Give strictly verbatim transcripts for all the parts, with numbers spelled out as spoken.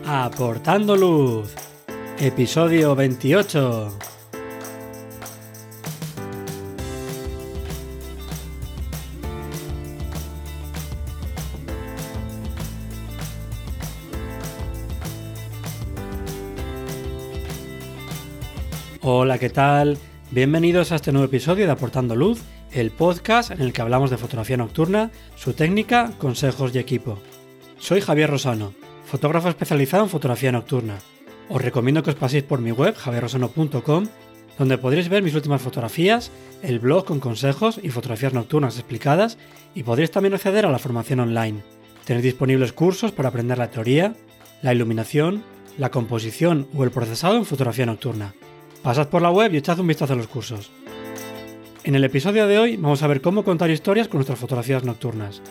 Aportando Luz, episodio veintiocho. Hola, ¿qué tal? Bienvenidos a este nuevo episodio de Aportando Luz, el podcast en el que hablamos de fotografía nocturna, su técnica, consejos y equipo. Soy Javier Rosano, fotógrafo especializado en fotografía nocturna. Os recomiendo que os paséis por mi web, javier rosano punto com, donde podréis ver mis últimas fotografías, el blog con consejos y fotografías nocturnas explicadas, y podréis también acceder a la formación online. Tenéis disponibles cursos para aprender la teoría, la iluminación, la composición o el procesado en fotografía nocturna. Pasad por la web y echad un vistazo a los cursos. En el episodio de hoy vamos a ver cómo contar historias con nuestras fotografías nocturnas.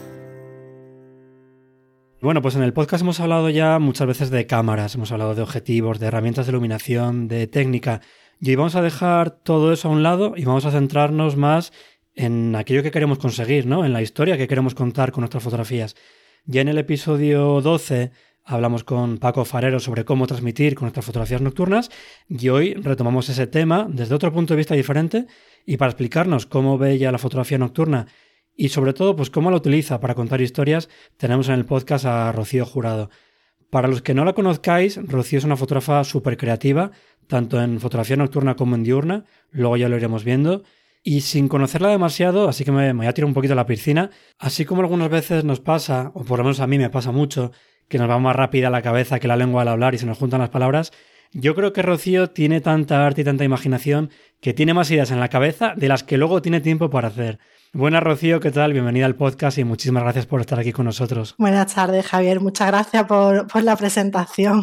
Bueno, pues en el podcast hemos hablado ya muchas veces de cámaras, hemos hablado de objetivos, de herramientas de iluminación, de técnica, y hoy vamos a dejar todo eso a un lado y vamos a centrarnos más en aquello que queremos conseguir, ¿no? En la historia que queremos contar con nuestras fotografías. Ya en el episodio doce hablamos con Paco Farero sobre cómo transmitir con nuestras fotografías nocturnas y hoy retomamos ese tema desde otro punto de vista diferente y para explicarnos cómo ve ella la fotografía nocturna y sobre todo, pues cómo la utiliza para contar historias, tenemos en el podcast a Rocío Jurado. Para los que no la conozcáis, Rocío es una fotógrafa súper creativa, tanto en fotografía nocturna como en diurna, luego ya lo iremos viendo. Y sin conocerla demasiado, así que me, me voy a tirar un poquito a la piscina, así como algunas veces nos pasa, o por lo menos a mí me pasa mucho, que nos va más rápida la cabeza que la lengua al hablar y se nos juntan las palabras. Yo creo que Rocío tiene tanta arte y tanta imaginación que tiene más ideas en la cabeza de las que luego tiene tiempo para hacer. Buenas, Rocío, ¿qué tal? Bienvenida al podcast y muchísimas gracias por estar aquí con nosotros. Buenas tardes, Javier. Muchas gracias por, por la presentación.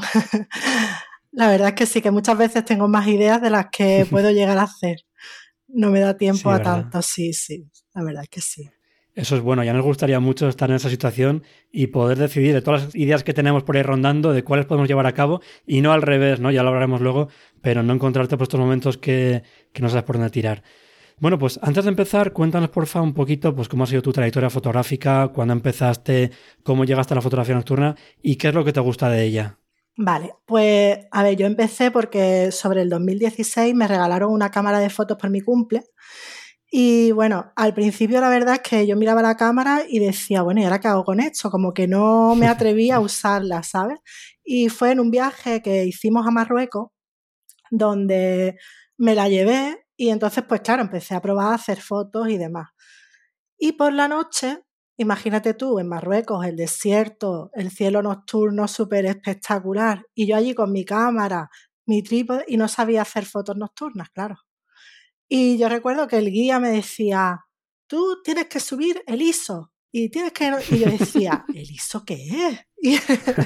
La verdad es que sí, que muchas veces tengo más ideas de las que puedo llegar a hacer. No me da tiempo sí, a tanto, sí, sí. La verdad es que sí. Eso es bueno, ya nos gustaría mucho estar en esa situación y poder decidir de todas las ideas que tenemos por ahí rondando, de cuáles podemos llevar a cabo y no al revés, ¿no? Ya lo hablaremos luego, pero no encontrarte por estos momentos que, que no sabes por dónde tirar. Bueno, pues antes de empezar, cuéntanos porfa un poquito pues cómo ha sido tu trayectoria fotográfica, cuándo empezaste, cómo llegaste a la fotografía nocturna y qué es lo que te gusta de ella. Vale, pues a ver, yo empecé porque sobre el dos mil dieciséis me regalaron una cámara de fotos por mi cumple. Y bueno, al principio la verdad es que yo miraba la cámara y decía, bueno, ¿y ahora qué hago con esto? Como que no me atreví a usarla, ¿sabes? Y fue en un viaje que hicimos a Marruecos donde me la llevé y entonces pues claro, empecé a probar a hacer fotos y demás. Y por la noche, imagínate tú, en Marruecos, el desierto, el cielo nocturno súper espectacular y yo allí con mi cámara, mi trípode y no sabía hacer fotos nocturnas, claro. Y yo recuerdo que el guía me decía, tú tienes que subir el I S O y tienes que... Y yo decía, ¿el I S O qué es? Y,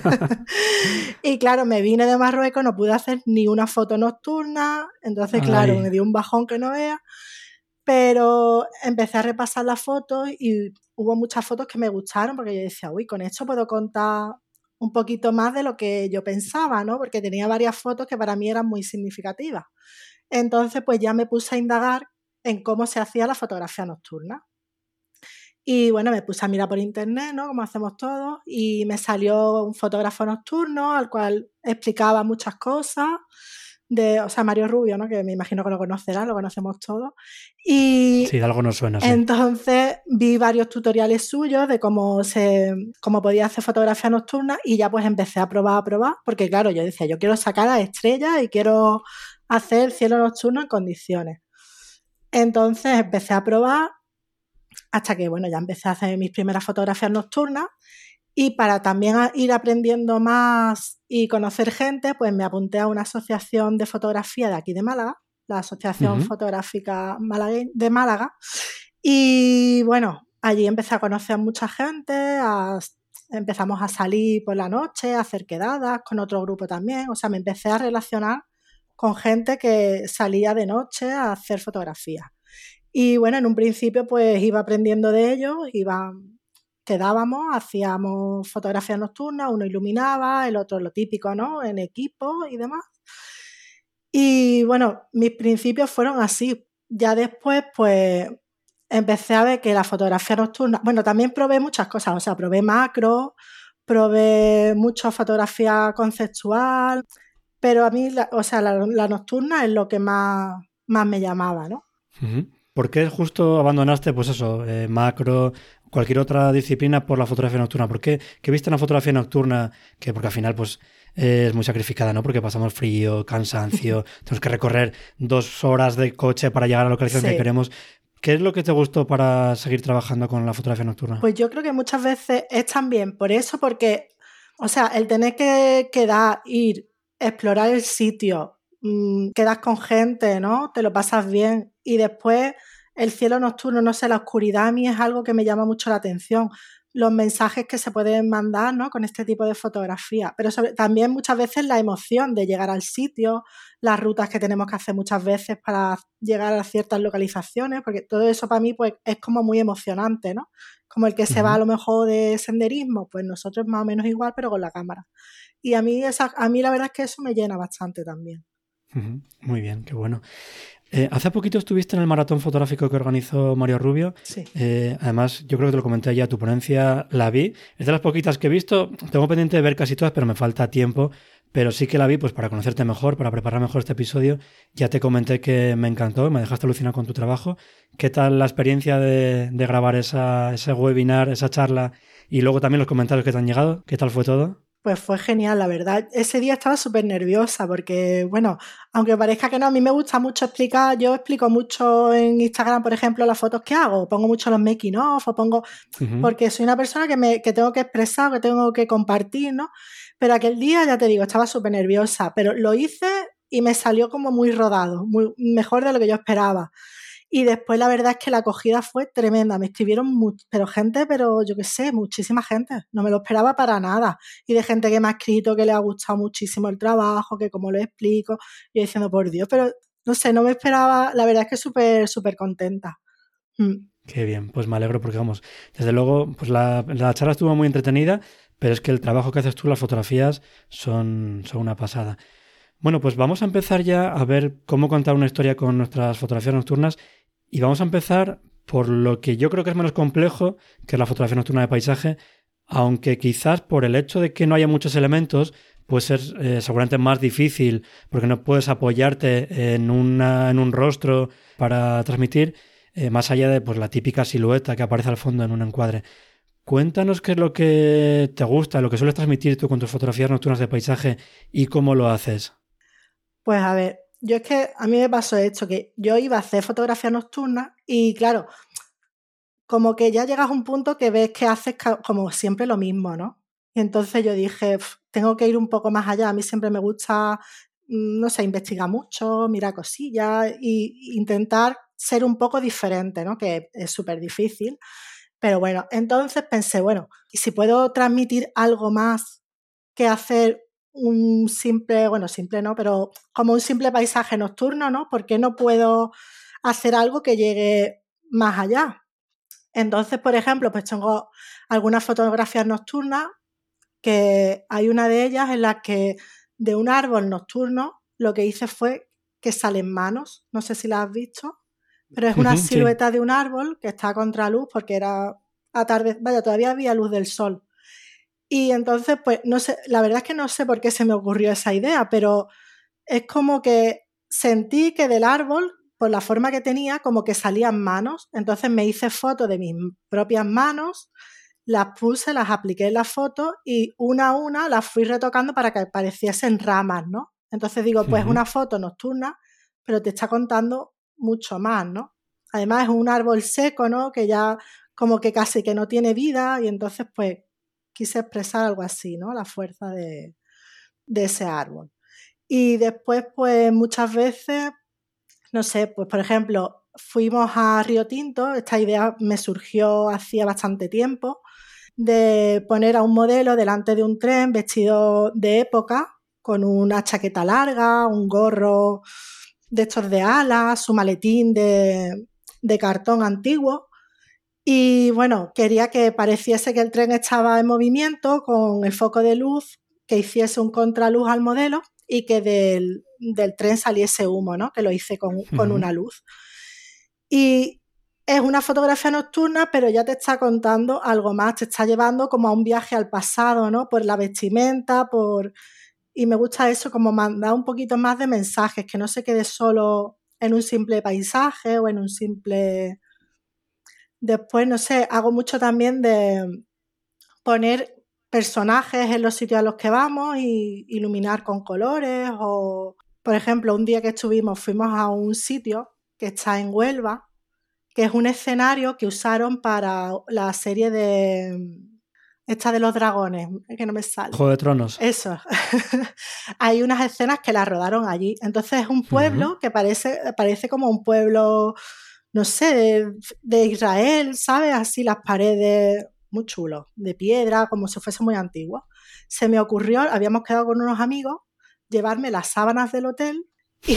y claro, me vine de Marruecos, no pude hacer ni una foto nocturna, entonces Ay. claro, me dio un bajón que no vea, pero empecé a repasar las fotos y hubo muchas fotos que me gustaron porque yo decía, uy, con esto puedo contar un poquito más de lo que yo pensaba, ¿no? Porque tenía varias fotos que para mí eran muy significativas. Entonces, pues ya me puse a indagar en cómo se hacía la fotografía nocturna. Y bueno, me puse a mirar por internet, ¿no? Como hacemos todos, y me salió un fotógrafo nocturno al cual explicaba muchas cosas, de, o sea, Mario Rubio, ¿no? Que me imagino que lo conocerás, lo conocemos todos. Y sí, de algo nos suena, sí. Entonces vi varios tutoriales suyos de cómo se, cómo podía hacer fotografía nocturna y ya pues empecé a probar, a probar, porque claro, yo decía, yo quiero sacar a estrellas y quiero hacer el cielo nocturno en condiciones. Entonces empecé a probar hasta que, bueno, ya empecé a hacer mis primeras fotografías nocturnas y para también ir aprendiendo más y conocer gente, pues me apunté a una asociación de fotografía de aquí de Málaga, la Asociación uh-huh. Fotográfica de Málaga, y bueno, allí empecé a conocer a mucha gente, a, empezamos a salir por la noche, a hacer quedadas con otro grupo también, o sea, me empecé a relacionar con gente que salía de noche a hacer fotografías. Y bueno, en un principio pues iba aprendiendo de ellos, iba, quedábamos, hacíamos fotografías nocturnas, uno iluminaba, el otro lo típico, ¿no? En equipo y demás. Y bueno, mis principios fueron así. Ya después pues empecé a ver que la fotografía nocturna, bueno, también probé muchas cosas, o sea, probé macro, probé mucho fotografía conceptual, pero a mí, la, o sea, la, la nocturna es lo que más, más me llamaba, ¿no? Uh-huh. ¿Por qué justo abandonaste, pues eso, eh, macro, cualquier otra disciplina por la fotografía nocturna? ¿Por qué? ¿Qué viste en la fotografía nocturna? Que porque al final, pues, eh, es muy sacrificada, ¿no? Porque pasamos frío, cansancio, tenemos que recorrer dos horas de coche para llegar a la localización sí. que queremos. ¿Qué es lo que te gustó para seguir trabajando con la fotografía nocturna? Pues yo creo que muchas veces es también por eso, porque, o sea, el tener que quedar, ir, explorar el sitio, mmm, quedas con gente, ¿no? Te lo pasas bien y después el cielo nocturno, no sé, la oscuridad a mí es algo que me llama mucho la atención. Los mensajes que se pueden mandar, ¿no? Con este tipo de fotografía, pero sobre, también muchas veces la emoción de llegar al sitio, las rutas que tenemos que hacer muchas veces para llegar a ciertas localizaciones, porque todo eso para mí pues es como muy emocionante, ¿no? Como el que se uh-huh. va a lo mejor de senderismo, pues nosotros más o menos igual, pero con la cámara. Y a mí, esa, a mí la verdad es que eso me llena bastante también. Uh-huh. Muy bien, qué bueno. Eh, hace poquito estuviste en el maratón fotográfico que organizó Mario Rubio. Sí. Eh, además, yo creo que te lo comenté ya, tu ponencia la vi. Es de las poquitas que he visto. Tengo pendiente de ver casi todas, pero me falta tiempo. Pero sí que la vi pues para conocerte mejor, para preparar mejor este episodio. Ya te comenté que me encantó, me dejaste alucinado con tu trabajo. ¿Qué tal la experiencia de, de grabar esa, ese webinar, esa charla? Y luego también los comentarios que te han llegado. ¿Qué tal fue todo? Pues fue genial, la verdad. Ese día estaba súper nerviosa porque, bueno, aunque parezca que no, a mí me gusta mucho explicar. Yo explico mucho en Instagram, por ejemplo, las fotos que hago. Pongo mucho los making of o pongo... Uh-huh. Porque soy una persona que, me, que tengo que expresar, que tengo que compartir, ¿no? Pero aquel día, ya te digo, estaba súper nerviosa. Pero lo hice y me salió como muy rodado, muy, mejor de lo que yo esperaba. Y después la verdad es que la acogida fue tremenda, me escribieron mucho, pero gente, pero yo qué sé, muchísima gente, no me lo esperaba para nada. Y de gente que me ha escrito que le ha gustado muchísimo el trabajo, que como lo explico, y yo diciendo, por Dios, pero no sé, no me esperaba, la verdad es que súper, súper contenta. Mm. Qué bien, pues me alegro porque vamos, desde luego, pues la, la charla estuvo muy entretenida, pero es que el trabajo que haces tú, las fotografías, son, son una pasada. Bueno, pues vamos a empezar ya a ver cómo contar una historia con nuestras fotografías nocturnas. Y vamos a empezar por lo que yo creo que es menos complejo, que es la fotografía nocturna de paisaje, aunque quizás por el hecho de que no haya muchos elementos puede ser eh, seguramente más difícil porque no puedes apoyarte en, una, en un rostro para transmitir, eh, más allá de pues, la típica silueta que aparece al fondo en un encuadre. Cuéntanos qué es lo que te gusta, lo que sueles transmitir tú con tus fotografías nocturnas de paisaje y cómo lo haces. Pues a ver, yo es que a mí me pasó esto, que yo iba a hacer fotografía nocturna y claro, como que ya llegas a un punto que ves que haces como siempre lo mismo, ¿no? Y entonces yo dije, tengo que ir un poco más allá, a mí siempre me gusta, no sé, investigar mucho, mirar cosillas e intentar ser un poco diferente, ¿no? Que es súper difícil. Pero bueno, entonces pensé, bueno, ¿y si puedo transmitir algo más que hacer un simple, bueno, simple no, pero como un simple paisaje nocturno, ¿no? ¿Por qué no puedo hacer algo que llegue más allá? Entonces, por ejemplo, pues tengo algunas fotografías nocturnas que hay una de ellas en la que de un árbol nocturno lo que hice fue que salen manos, no sé si la has visto, pero es una silueta sí. de un árbol que está a contraluz porque era atarde, vaya, todavía había luz del sol. Y entonces, pues, no sé, la verdad es que no sé por qué se me ocurrió esa idea, pero es como que sentí que del árbol, por la forma que tenía, como que salían manos. Entonces me hice fotos de mis propias manos, las puse, las apliqué en la foto y una a una las fui retocando para que pareciesen ramas, ¿no? Entonces digo, pues uh-huh. una foto nocturna, pero te está contando mucho más, ¿no? Además es un árbol seco, ¿no? Que ya como que casi que no tiene vida y entonces, pues, quise expresar algo así, ¿no? La fuerza de, de ese árbol. Y después, pues muchas veces, no sé, pues por ejemplo, fuimos a Río Tinto, esta idea me surgió hacía bastante tiempo, de poner a un modelo delante de un tren vestido de época, con una chaqueta larga, un gorro de estos de alas, su maletín de, de cartón antiguo. Y bueno, quería que pareciese que el tren estaba en movimiento con el foco de luz, que hiciese un contraluz al modelo y que del, del tren saliese humo, ¿no? Que lo hice con, uh-huh. con una luz. Y es una fotografía nocturna, pero ya te está contando algo más, te está llevando como a un viaje al pasado, ¿no? Por la vestimenta, por... Y me gusta eso, como mandar un poquito más de mensajes, que no se quede solo en un simple paisaje o en un simple... Después, no sé, hago mucho también de poner personajes en los sitios a los que vamos y iluminar con colores o, por ejemplo, un día que estuvimos, fuimos a un sitio que está en Huelva, que es un escenario que usaron para la serie de esta de los dragones, que no me sale. Juego de Tronos. Eso. Hay unas escenas que las rodaron allí. Entonces es un pueblo uh-huh. que parece, parece como un pueblo, no sé, de, de Israel, ¿sabes? Así las paredes muy chulo, de piedra, como si fuese muy antiguo. Se me ocurrió, habíamos quedado con unos amigos, llevarme las sábanas del hotel y...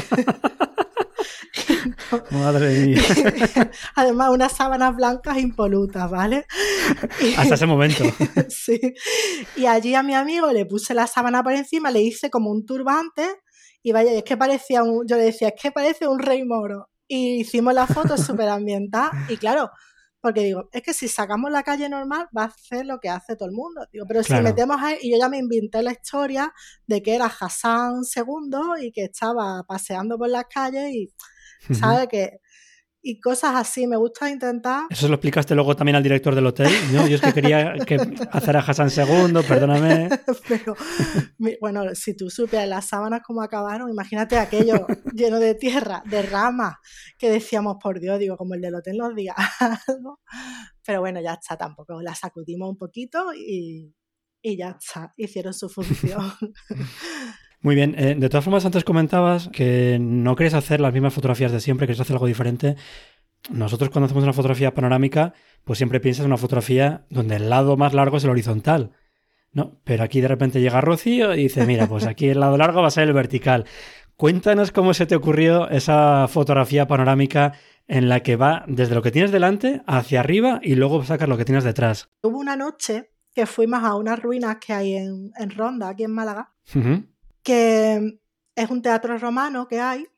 Madre mía. Además, unas sábanas blancas impolutas, ¿vale? Y... Hasta ese momento. Sí. Y allí a mi amigo le puse la sábana por encima, le hice como un turbante y vaya, es que parecía un... Yo le decía, es que parece un rey moro. Y hicimos la foto súper ambientada y claro... Porque digo, es que si sacamos la calle normal va a hacer lo que hace todo el mundo. Digo, pero claro. Si metemos ahí, y yo ya me inventé la historia de que era Hassan segundo y que estaba paseando por las calles y, uh-huh. ¿sabes? Que, y cosas así, me gusta intentar... Eso se lo explicaste luego también al director del hotel, ¿no? Yo es que quería que hacer a Hassan segundo, perdóname. Pero, bueno, si tú supieras las sábanas cómo acabaron, imagínate aquello lleno de tierra, de ramas, que decíamos, por Dios, digo, como el del hotel nos diga algo. Pero bueno, ya está, tampoco la sacudimos un poquito y, y ya está, hicieron su función. Muy bien, eh, de todas formas antes comentabas que no querías hacer las mismas fotografías de siempre, querías hacer algo diferente. Nosotros cuando hacemos una fotografía panorámica, pues siempre piensas en una fotografía donde el lado más largo es el horizontal, ¿no? Pero aquí de repente llega Rocío y dice, mira, pues aquí el lado largo va a ser el vertical. Cuéntanos cómo se te ocurrió esa fotografía panorámica en la que va desde lo que tienes delante hacia arriba y luego sacas lo que tienes detrás. Hubo una noche que fuimos a unas ruinas que hay en, en Ronda, aquí en Málaga, uh-huh. que es un teatro romano que hay,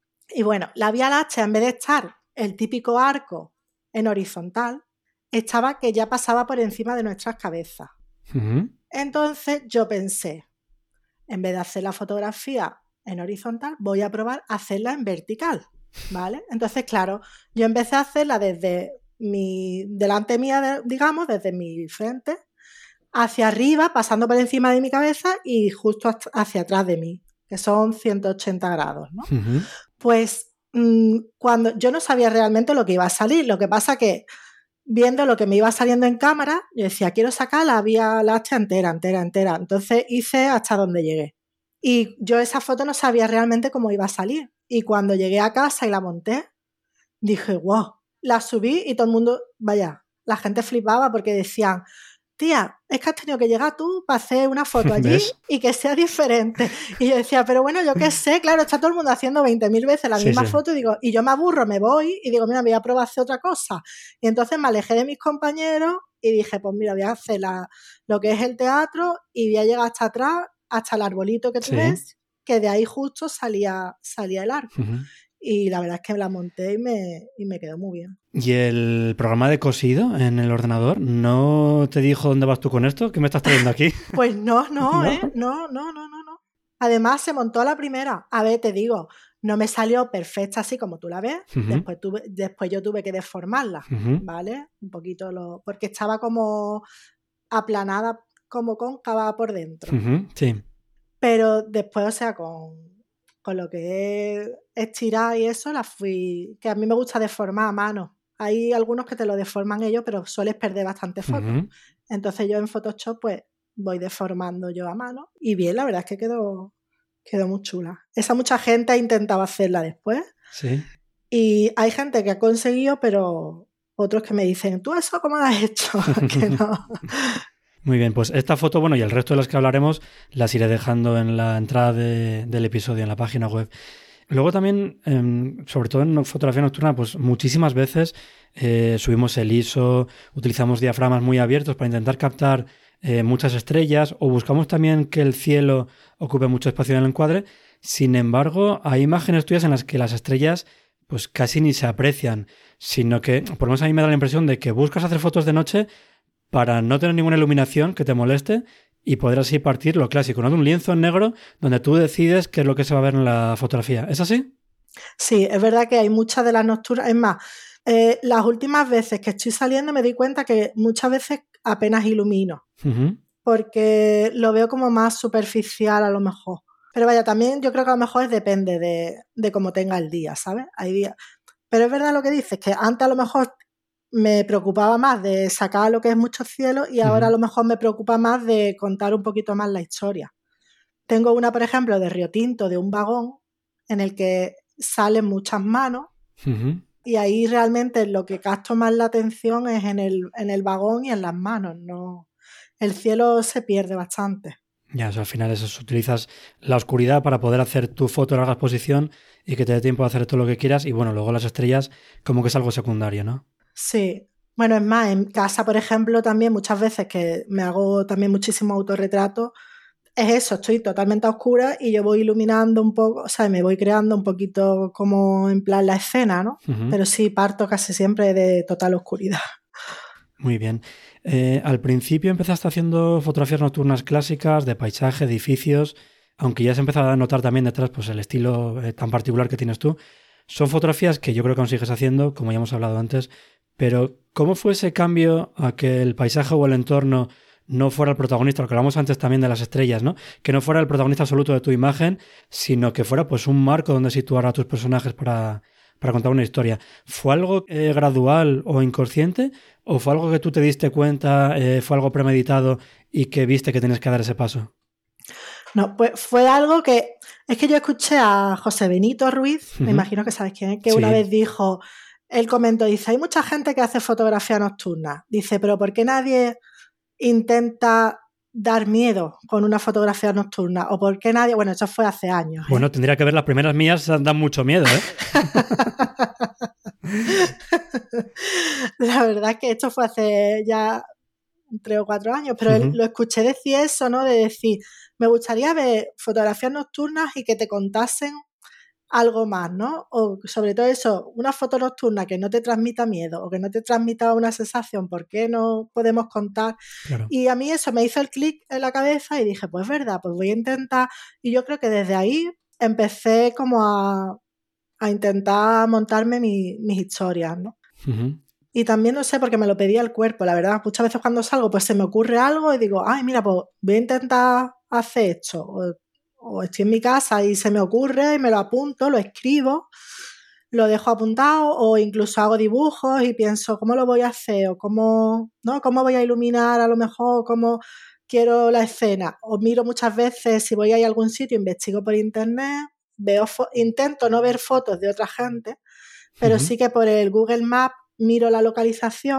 y bueno, la Vía Láctea, en vez de estar el típico arco en horizontal, estaba que ya pasaba por encima de nuestras cabezas. Uh-huh. Entonces yo pensé, en vez de hacer la fotografía en horizontal, voy a probar a hacerla en vertical, ¿vale? Entonces, claro, yo empecé a hacerla desde mi, delante mía, digamos, desde mi frente, hacia arriba, pasando por encima de mi cabeza y justo hacia atrás de mí, que son ciento ochenta grados, ¿no? Uh-huh. Pues mmm, cuando yo no sabía realmente lo que iba a salir, lo que pasa que viendo lo que me iba saliendo en cámara, yo decía, quiero sacar la Vía Láctea entera, entera, entera. Entonces hice hasta donde llegué. Y yo esa foto no sabía realmente cómo iba a salir. Y cuando llegué a casa y la monté, dije, wow, la subí y todo el mundo, vaya, la gente flipaba porque decían, tía, es que has tenido que llegar tú para hacer una foto allí ¿Ves? Y que sea diferente. Y yo decía, pero bueno, yo qué sé, claro, está todo el mundo haciendo veinte mil veces la sí, misma sí. foto y digo, y yo me aburro, me voy y digo, mira, me voy a probar a hacer otra cosa. Y entonces me alejé de mis compañeros y dije, pues mira, voy a hacer la, lo que es el teatro y voy a llegar hasta atrás, hasta el arbolito que tú sí. ves, que de ahí justo salía, salía el arco. Uh-huh. Y la verdad es que la monté y me, y me quedó muy bien. ¿Y el programa de cosido en el ordenador no te dijo dónde vas tú con esto? ¿Qué me estás trayendo aquí? Pues no, no, ¿No? ¿eh? No, no, no, no, no. Además se montó a la primera. A ver, te digo, no me salió perfecta así como tú la ves. Uh-huh. Después, tuve, después yo tuve que deformarla, uh-huh. ¿vale? Un poquito, lo, porque estaba como aplanada, como cóncava por dentro. Uh-huh. Sí. Pero después, o sea, con... con lo que es estirar y eso, la fui... Que a mí me gusta deformar a mano. Hay algunos que te lo deforman ellos, pero sueles perder bastante fotos. Uh-huh. Entonces yo en Photoshop, pues, voy deformando yo a mano. Y bien, la verdad es que quedó, quedó muy chula. Esa mucha gente ha intentado hacerla después. Sí. Y hay gente que ha conseguido, pero otros que me dicen, ¿tú eso cómo lo has hecho? Que no... Muy bien, pues esta foto, bueno, y el resto de las que hablaremos las iré dejando en la entrada de, del episodio, en la página web. Luego también, eh, sobre todo en fotografía nocturna, pues muchísimas veces eh, subimos el I S O, utilizamos diaframas muy abiertos para intentar captar eh, muchas estrellas o buscamos también que el cielo ocupe mucho espacio en el encuadre. Sin embargo, hay imágenes tuyas en las que las estrellas pues casi ni se aprecian, sino que, por lo menos a mí me da la impresión de que buscas hacer fotos de noche para no tener ninguna iluminación que te moleste y poder así partir lo clásico, ¿no? De un lienzo en negro donde tú decides qué es lo que se va a ver en la fotografía. ¿Es así? Sí, es verdad que hay muchas de las nocturnas. Es más, eh, las últimas veces que estoy saliendo me doy cuenta que muchas veces apenas ilumino, Uh-huh. porque lo veo como más superficial a lo mejor. Pero vaya, también yo creo que a lo mejor depende de, de cómo tenga el día, ¿sabes? Hay días. Pero es verdad lo que dices, que antes a lo mejor me preocupaba más de sacar lo que es mucho cielo y ahora uh-huh. a lo mejor me preocupa más de contar un poquito más la historia. Tengo una, por ejemplo, de Río Tinto, de un vagón, en el que salen muchas manos uh-huh. y ahí realmente lo que capto más la atención es en el, en el vagón y en las manos. No, el cielo se pierde bastante. Ya, o sea, al final eso, utilizas la oscuridad para poder hacer tu foto de larga exposición y que te dé tiempo de hacer todo lo que quieras y bueno, luego las estrellas como que es algo secundario, ¿no? Sí. Bueno, es más, en casa, por ejemplo, también muchas veces que me hago también muchísimo autorretrato, es eso, estoy totalmente a oscuras y yo voy iluminando un poco, o sea, me voy creando un poquito como en plan la escena, ¿no? Uh-huh. Pero sí parto casi siempre de total oscuridad. Muy bien. Eh, al principio empezaste haciendo fotografías nocturnas clásicas de paisaje, edificios, aunque ya se empezaba a notar también detrás pues, el estilo eh, tan particular que tienes tú. Son fotografías que yo creo que aún sigues haciendo, como ya hemos hablado antes, pero ¿cómo fue ese cambio a que el paisaje o el entorno no fuera el protagonista? Lo que hablamos antes también de las estrellas, ¿no? Que no fuera el protagonista absoluto de tu imagen, sino que fuera pues un marco donde situar a tus personajes para, para contar una historia. ¿Fue algo eh, gradual o inconsciente? ¿O fue algo que tú te diste cuenta, eh, fue algo premeditado y que viste que tenías que dar ese paso? No, pues fue algo que... Es que yo escuché a José Benito Ruiz, uh-huh. me imagino que sabes quién es, que sí. Una vez dijo, él comentó, dice, hay mucha gente que hace fotografía nocturna. Dice, pero ¿por qué nadie intenta dar miedo con una fotografía nocturna? ¿O por qué nadie...? Bueno, eso fue hace años. ¿eh? Bueno, tendría que ver, las primeras mías dan mucho miedo, ¿eh? La verdad es que esto fue hace ya tres o cuatro años, pero uh-huh. él, lo escuché decir eso, ¿no? De decir, me gustaría ver fotografías nocturnas y que te contasen algo más, ¿no? O sobre todo eso, una foto nocturna que no te transmita miedo o que no te transmita una sensación, ¿por qué no podemos contar? Claro. Y a mí eso me hizo el clic en la cabeza y dije, pues verdad, pues voy a intentar. Y yo creo que desde ahí empecé como a, a intentar montarme mi, mis historias, ¿no? Uh-huh. Y también, no sé, porque me lo pedía el cuerpo, la verdad. Muchas veces cuando salgo, pues se me ocurre algo y digo, ay, mira, pues voy a intentar hacer esto. O, o estoy en mi casa y se me ocurre y me lo apunto, lo escribo, lo dejo apuntado o incluso hago dibujos y pienso cómo lo voy a hacer o cómo, ¿no? cómo voy a iluminar a lo mejor, cómo quiero la escena. O miro muchas veces, si voy a ir a algún sitio, investigo por internet, veo fo- intento no ver fotos de otra gente, pero uh-huh. sí que por el Google Maps miro la localización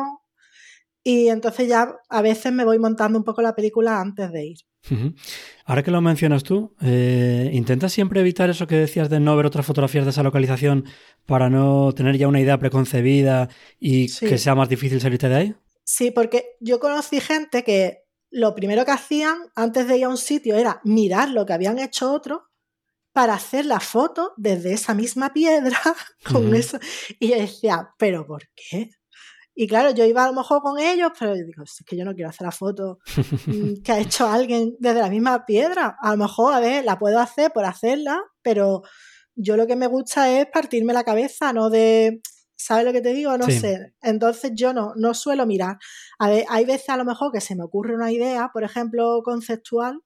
y entonces ya a veces me voy montando un poco la película antes de ir. Uh-huh. Ahora que lo mencionas tú, eh, ¿intentas siempre evitar eso que decías de no ver otras fotografías de esa localización para no tener ya una idea preconcebida y sí. que sea más difícil salirte de ahí? Sí, porque yo conocí gente que lo primero que hacían antes de ir a un sitio era mirar lo que habían hecho otros para hacer la foto desde esa misma piedra con uh-huh. eso. Y yo decía, ¿pero por qué? Y claro, yo iba a lo mejor con ellos, pero digo, es que yo no quiero hacer la foto que ha hecho alguien desde la misma piedra. A lo mejor, a ver, la puedo hacer por hacerla, pero yo lo que me gusta es partirme la cabeza, no de... ¿Sabes lo que te digo? No sí. sé. Entonces yo no, no suelo mirar. A ver, hay veces a lo mejor que se me ocurre una idea, por ejemplo, conceptual,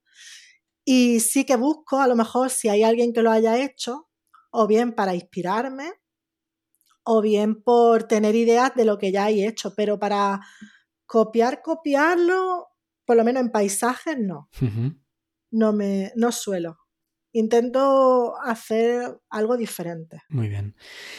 y sí que busco a lo mejor si hay alguien que lo haya hecho, o bien para inspirarme, o bien por tener ideas de lo que ya hay hecho, pero para copiar, copiarlo, por lo menos en paisajes, no. Uh-huh. No me, no suelo. Intento hacer algo diferente. Muy bien.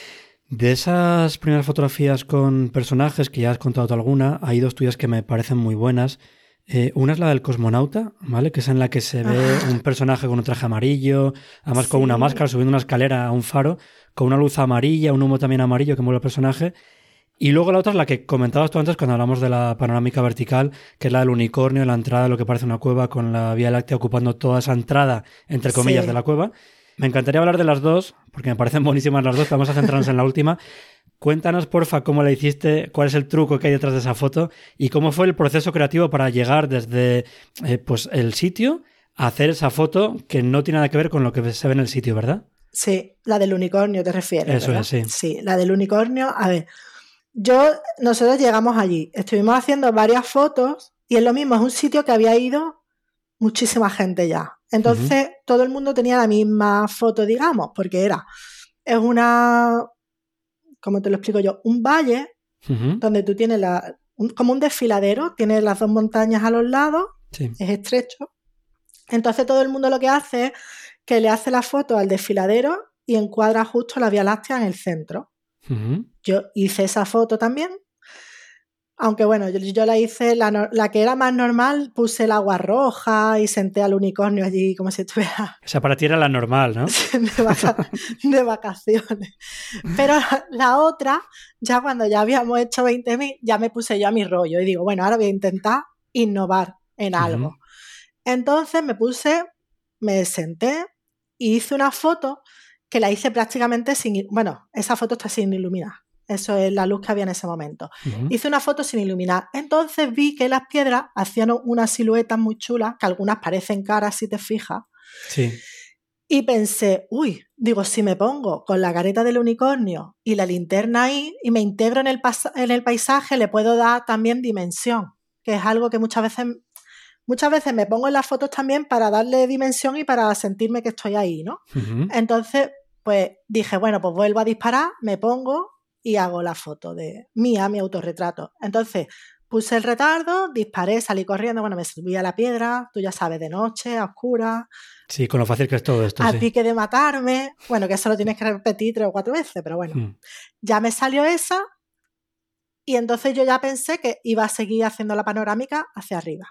De esas primeras fotografías con personajes, que ya has contado tú alguna, hay dos tuyas que me parecen muy buenas. Eh, una es la del cosmonauta, ¿vale? Que es en la que se ve ah. un personaje con un traje amarillo, además sí. con una máscara, subiendo una escalera a un faro, con una luz amarilla, un humo también amarillo que mueve el personaje. Y luego la otra es la que comentabas tú antes cuando hablamos de la panorámica vertical, que es la del unicornio, la entrada de lo que parece una cueva, con la Vía Láctea ocupando toda esa entrada, entre comillas, sí. de la cueva. Me encantaría hablar de las dos, porque me parecen buenísimas las dos, pero vamos a centrarnos en la última. Cuéntanos, porfa, cómo la hiciste, cuál es el truco que hay detrás de esa foto y cómo fue el proceso creativo para llegar desde eh, pues el sitio a hacer esa foto que no tiene nada que ver con lo que se ve en el sitio, ¿verdad? Sí, la del unicornio te refieres, Eso ¿verdad? es, sí. Sí, la del unicornio. A ver, yo, nosotros llegamos allí, estuvimos haciendo varias fotos y es lo mismo, es un sitio que había ido muchísima gente ya. Entonces, uh-huh. todo el mundo tenía la misma foto, digamos, porque era, es una, ¿cómo te lo explico yo? Un valle uh-huh. donde tú tienes la, un, como un desfiladero, tienes las dos montañas a los lados, sí. es estrecho. Entonces, todo el mundo lo que hace es que le hace la foto al desfiladero y encuadra justo la Vía Láctea en el centro. Uh-huh. Yo hice esa foto también. Aunque bueno, yo, yo la hice, la, la que era más normal, puse el agua roja y senté al unicornio allí como si estuviera... O sea, para ti era la normal, ¿no? de, vaca, de vacaciones. Pero la, la otra, ya cuando ya habíamos hecho veinte mil, ya me puse yo a mi rollo y digo, bueno, ahora voy a intentar innovar en algo. Uh-huh. Entonces me puse, me senté y hice una foto que la hice prácticamente sin... Bueno, esa foto está sin iluminar. Eso es la luz que había en ese momento. Uh-huh. Hice una foto sin iluminar. Entonces vi que las piedras hacían unas siluetas muy chulas, que algunas parecen caras si te fijas. Sí. Y pensé, uy, digo, si me pongo con la careta del unicornio y la linterna ahí y me integro en el, pas- en el paisaje, le puedo dar también dimensión, que es algo que muchas veces, muchas veces me pongo en las fotos también para darle dimensión y para sentirme que estoy ahí, ¿no? Uh-huh. Entonces, pues dije, bueno, pues vuelvo a disparar, me pongo y hago la foto de mía, mi autorretrato. Entonces puse el retardo, disparé, salí corriendo, bueno, me subí a la piedra, tú ya sabes, de noche, a oscuras. Sí, con lo fácil que es todo esto. Al sí. pique de matarme, bueno, que eso lo tienes que repetir tres o cuatro veces, pero bueno, hmm. ya me salió esa y entonces yo ya pensé que iba a seguir haciendo la panorámica hacia arriba.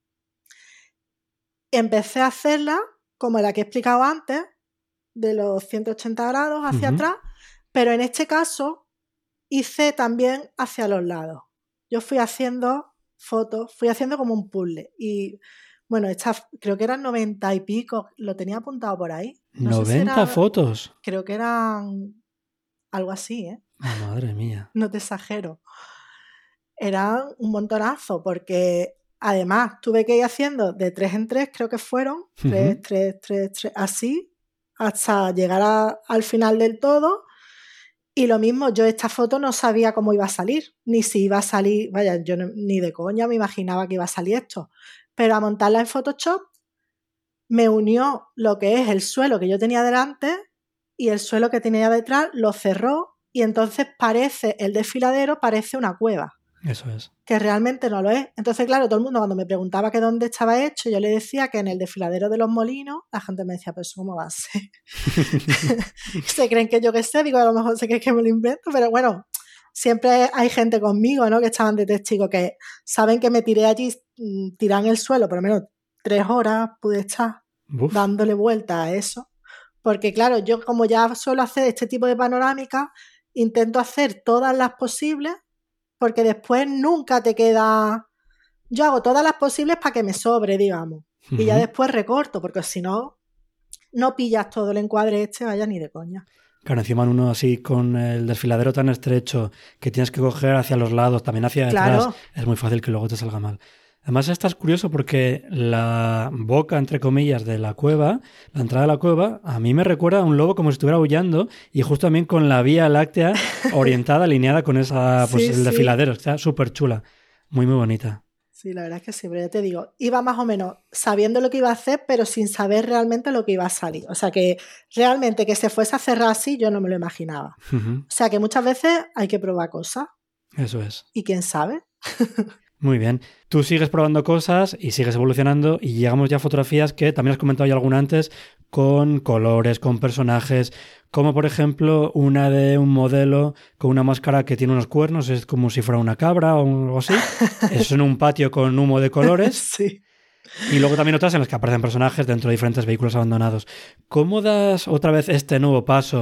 Empecé a hacerla como la que he explicado antes, de los ciento ochenta grados hacia uh-huh. atrás, pero en este caso hice también hacia los lados. Yo fui haciendo fotos, fui haciendo como un puzzle. Y bueno, esta, creo que eran noventa y pico, lo tenía apuntado por ahí. No ¿noventa si era, fotos? Creo que eran algo así, ¿eh? Oh, madre mía. No te exagero. Eran un montonazo, porque además tuve que ir haciendo de tres en tres, creo que fueron, tres, uh-huh. tres, tres, tres, así, hasta llegar a, al final del todo. Y lo mismo, yo esta foto no sabía cómo iba a salir, ni si iba a salir, vaya, yo no, ni de coña me imaginaba que iba a salir esto. Pero a montarla en Photoshop me unió lo que es el suelo que yo tenía delante y el suelo que tenía detrás, lo cerró y entonces parece, el desfiladero parece una cueva. Eso es. Que realmente no lo es. Entonces, claro, todo el mundo cuando me preguntaba que dónde estaba hecho, yo le decía que en el desfiladero de los molinos, la gente me decía, pues ¿cómo va a ser? Se creen que yo qué sé, digo, a lo mejor se creen que me lo invento, pero bueno, siempre hay gente conmigo, ¿no? Que estaban de testigo, que saben que me tiré allí, tiran el suelo, por lo menos tres horas pude estar Uf. dándole vuelta a eso. Porque claro, yo como ya suelo hacer este tipo de panorámica, intento hacer todas las posibles, porque después nunca te queda... Yo hago todas las posibles para que me sobre, digamos. Uh-huh. Y ya después recorto, porque si no, no pillas todo el encuadre este, vaya ni de coña. Claro, encima uno así con el desfiladero tan estrecho que tienes que coger hacia los lados, también hacia detrás, claro. Es muy fácil que luego te salga mal. Además, estás curioso porque la boca, entre comillas, de la cueva, la entrada de la cueva, a mí me recuerda a un lobo como si estuviera aullando y justo también con la Vía Láctea orientada, alineada con esa, pues sí, el desfiladero. Sí. Está súper chula, muy, muy bonita. Sí, la verdad es que sí, pero ya te digo, iba más o menos sabiendo lo que iba a hacer, pero sin saber realmente lo que iba a salir. O sea, que realmente que se fuese a cerrar así, yo no me lo imaginaba. Uh-huh. O sea, que muchas veces hay que probar cosas. Eso es. ¿Y quién sabe? Muy bien. Tú sigues probando cosas y sigues evolucionando y llegamos ya a fotografías que también has comentado ya alguna antes con colores, con personajes, como por ejemplo una de un modelo con una máscara que tiene unos cuernos, es como si fuera una cabra o algo así. Es en un patio con humo de colores. Sí. Y luego también otras en las que aparecen personajes dentro de diferentes vehículos abandonados. ¿Cómo das otra vez este nuevo paso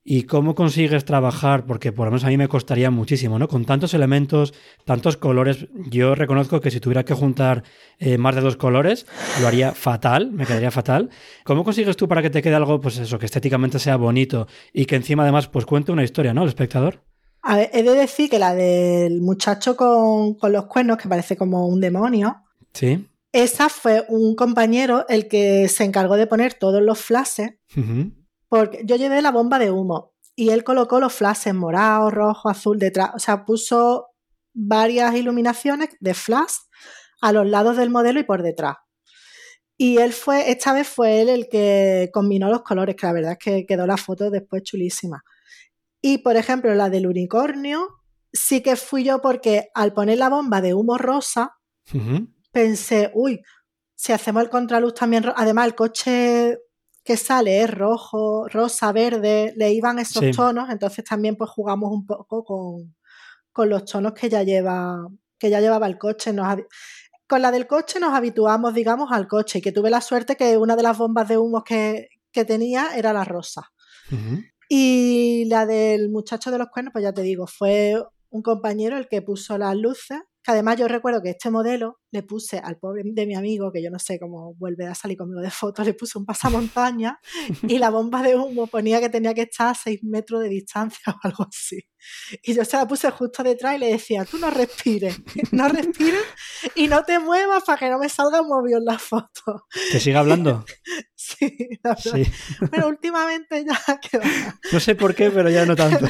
¿Y cómo consigues trabajar? Porque por lo menos a mí me costaría muchísimo, ¿no? Con tantos elementos, tantos colores, yo reconozco que si tuviera que juntar eh, más de dos colores, lo haría fatal, me quedaría fatal. ¿Cómo consigues tú para que te quede algo, pues eso, que estéticamente sea bonito y que encima además pues cuente una historia, ¿no? El espectador. A ver, he de decir que la del muchacho con, con los cuernos, que parece como un demonio, sí. Esa fue un compañero el que se encargó de poner todos los flashes. Uh-huh. Porque yo llevé la bomba de humo y él colocó los flashes morado, rojo, azul detrás. O sea, puso varias iluminaciones de flash a los lados del modelo y por detrás. Y él fue, esta vez fue él el que combinó los colores, que la verdad es que quedó la foto después chulísima. Y, por ejemplo, la del unicornio sí que fui yo porque al poner la bomba de humo rosa, uh-huh. pensé, uy, si hacemos el contraluz también, además el coche que sale es rojo, rosa, verde, le iban esos sí. tonos, entonces también pues jugamos un poco con, con los tonos que ya lleva, que ya llevaba el coche. Nos, con la del coche nos habituamos, digamos, al coche, y que tuve la suerte que una de las bombas de humo que, que tenía era la rosa. Uh-huh. Y la del muchacho de los cuernos, pues ya te digo, fue un compañero el que puso las luces, que además yo recuerdo que este modelo le puse al pobre de mi amigo, que yo no sé cómo vuelve a salir conmigo de fotos, le puse un pasamontaña y la bomba de humo ponía que tenía que estar a seis metros de distancia o algo así. Y yo se la puse justo detrás y le decía, tú no respires, no respires y no te muevas para que no me salga movido en la foto. ¿Te sigue hablando? Sí, la verdad. Sí. Pero últimamente ya... Que no sé por qué, pero ya no tanto.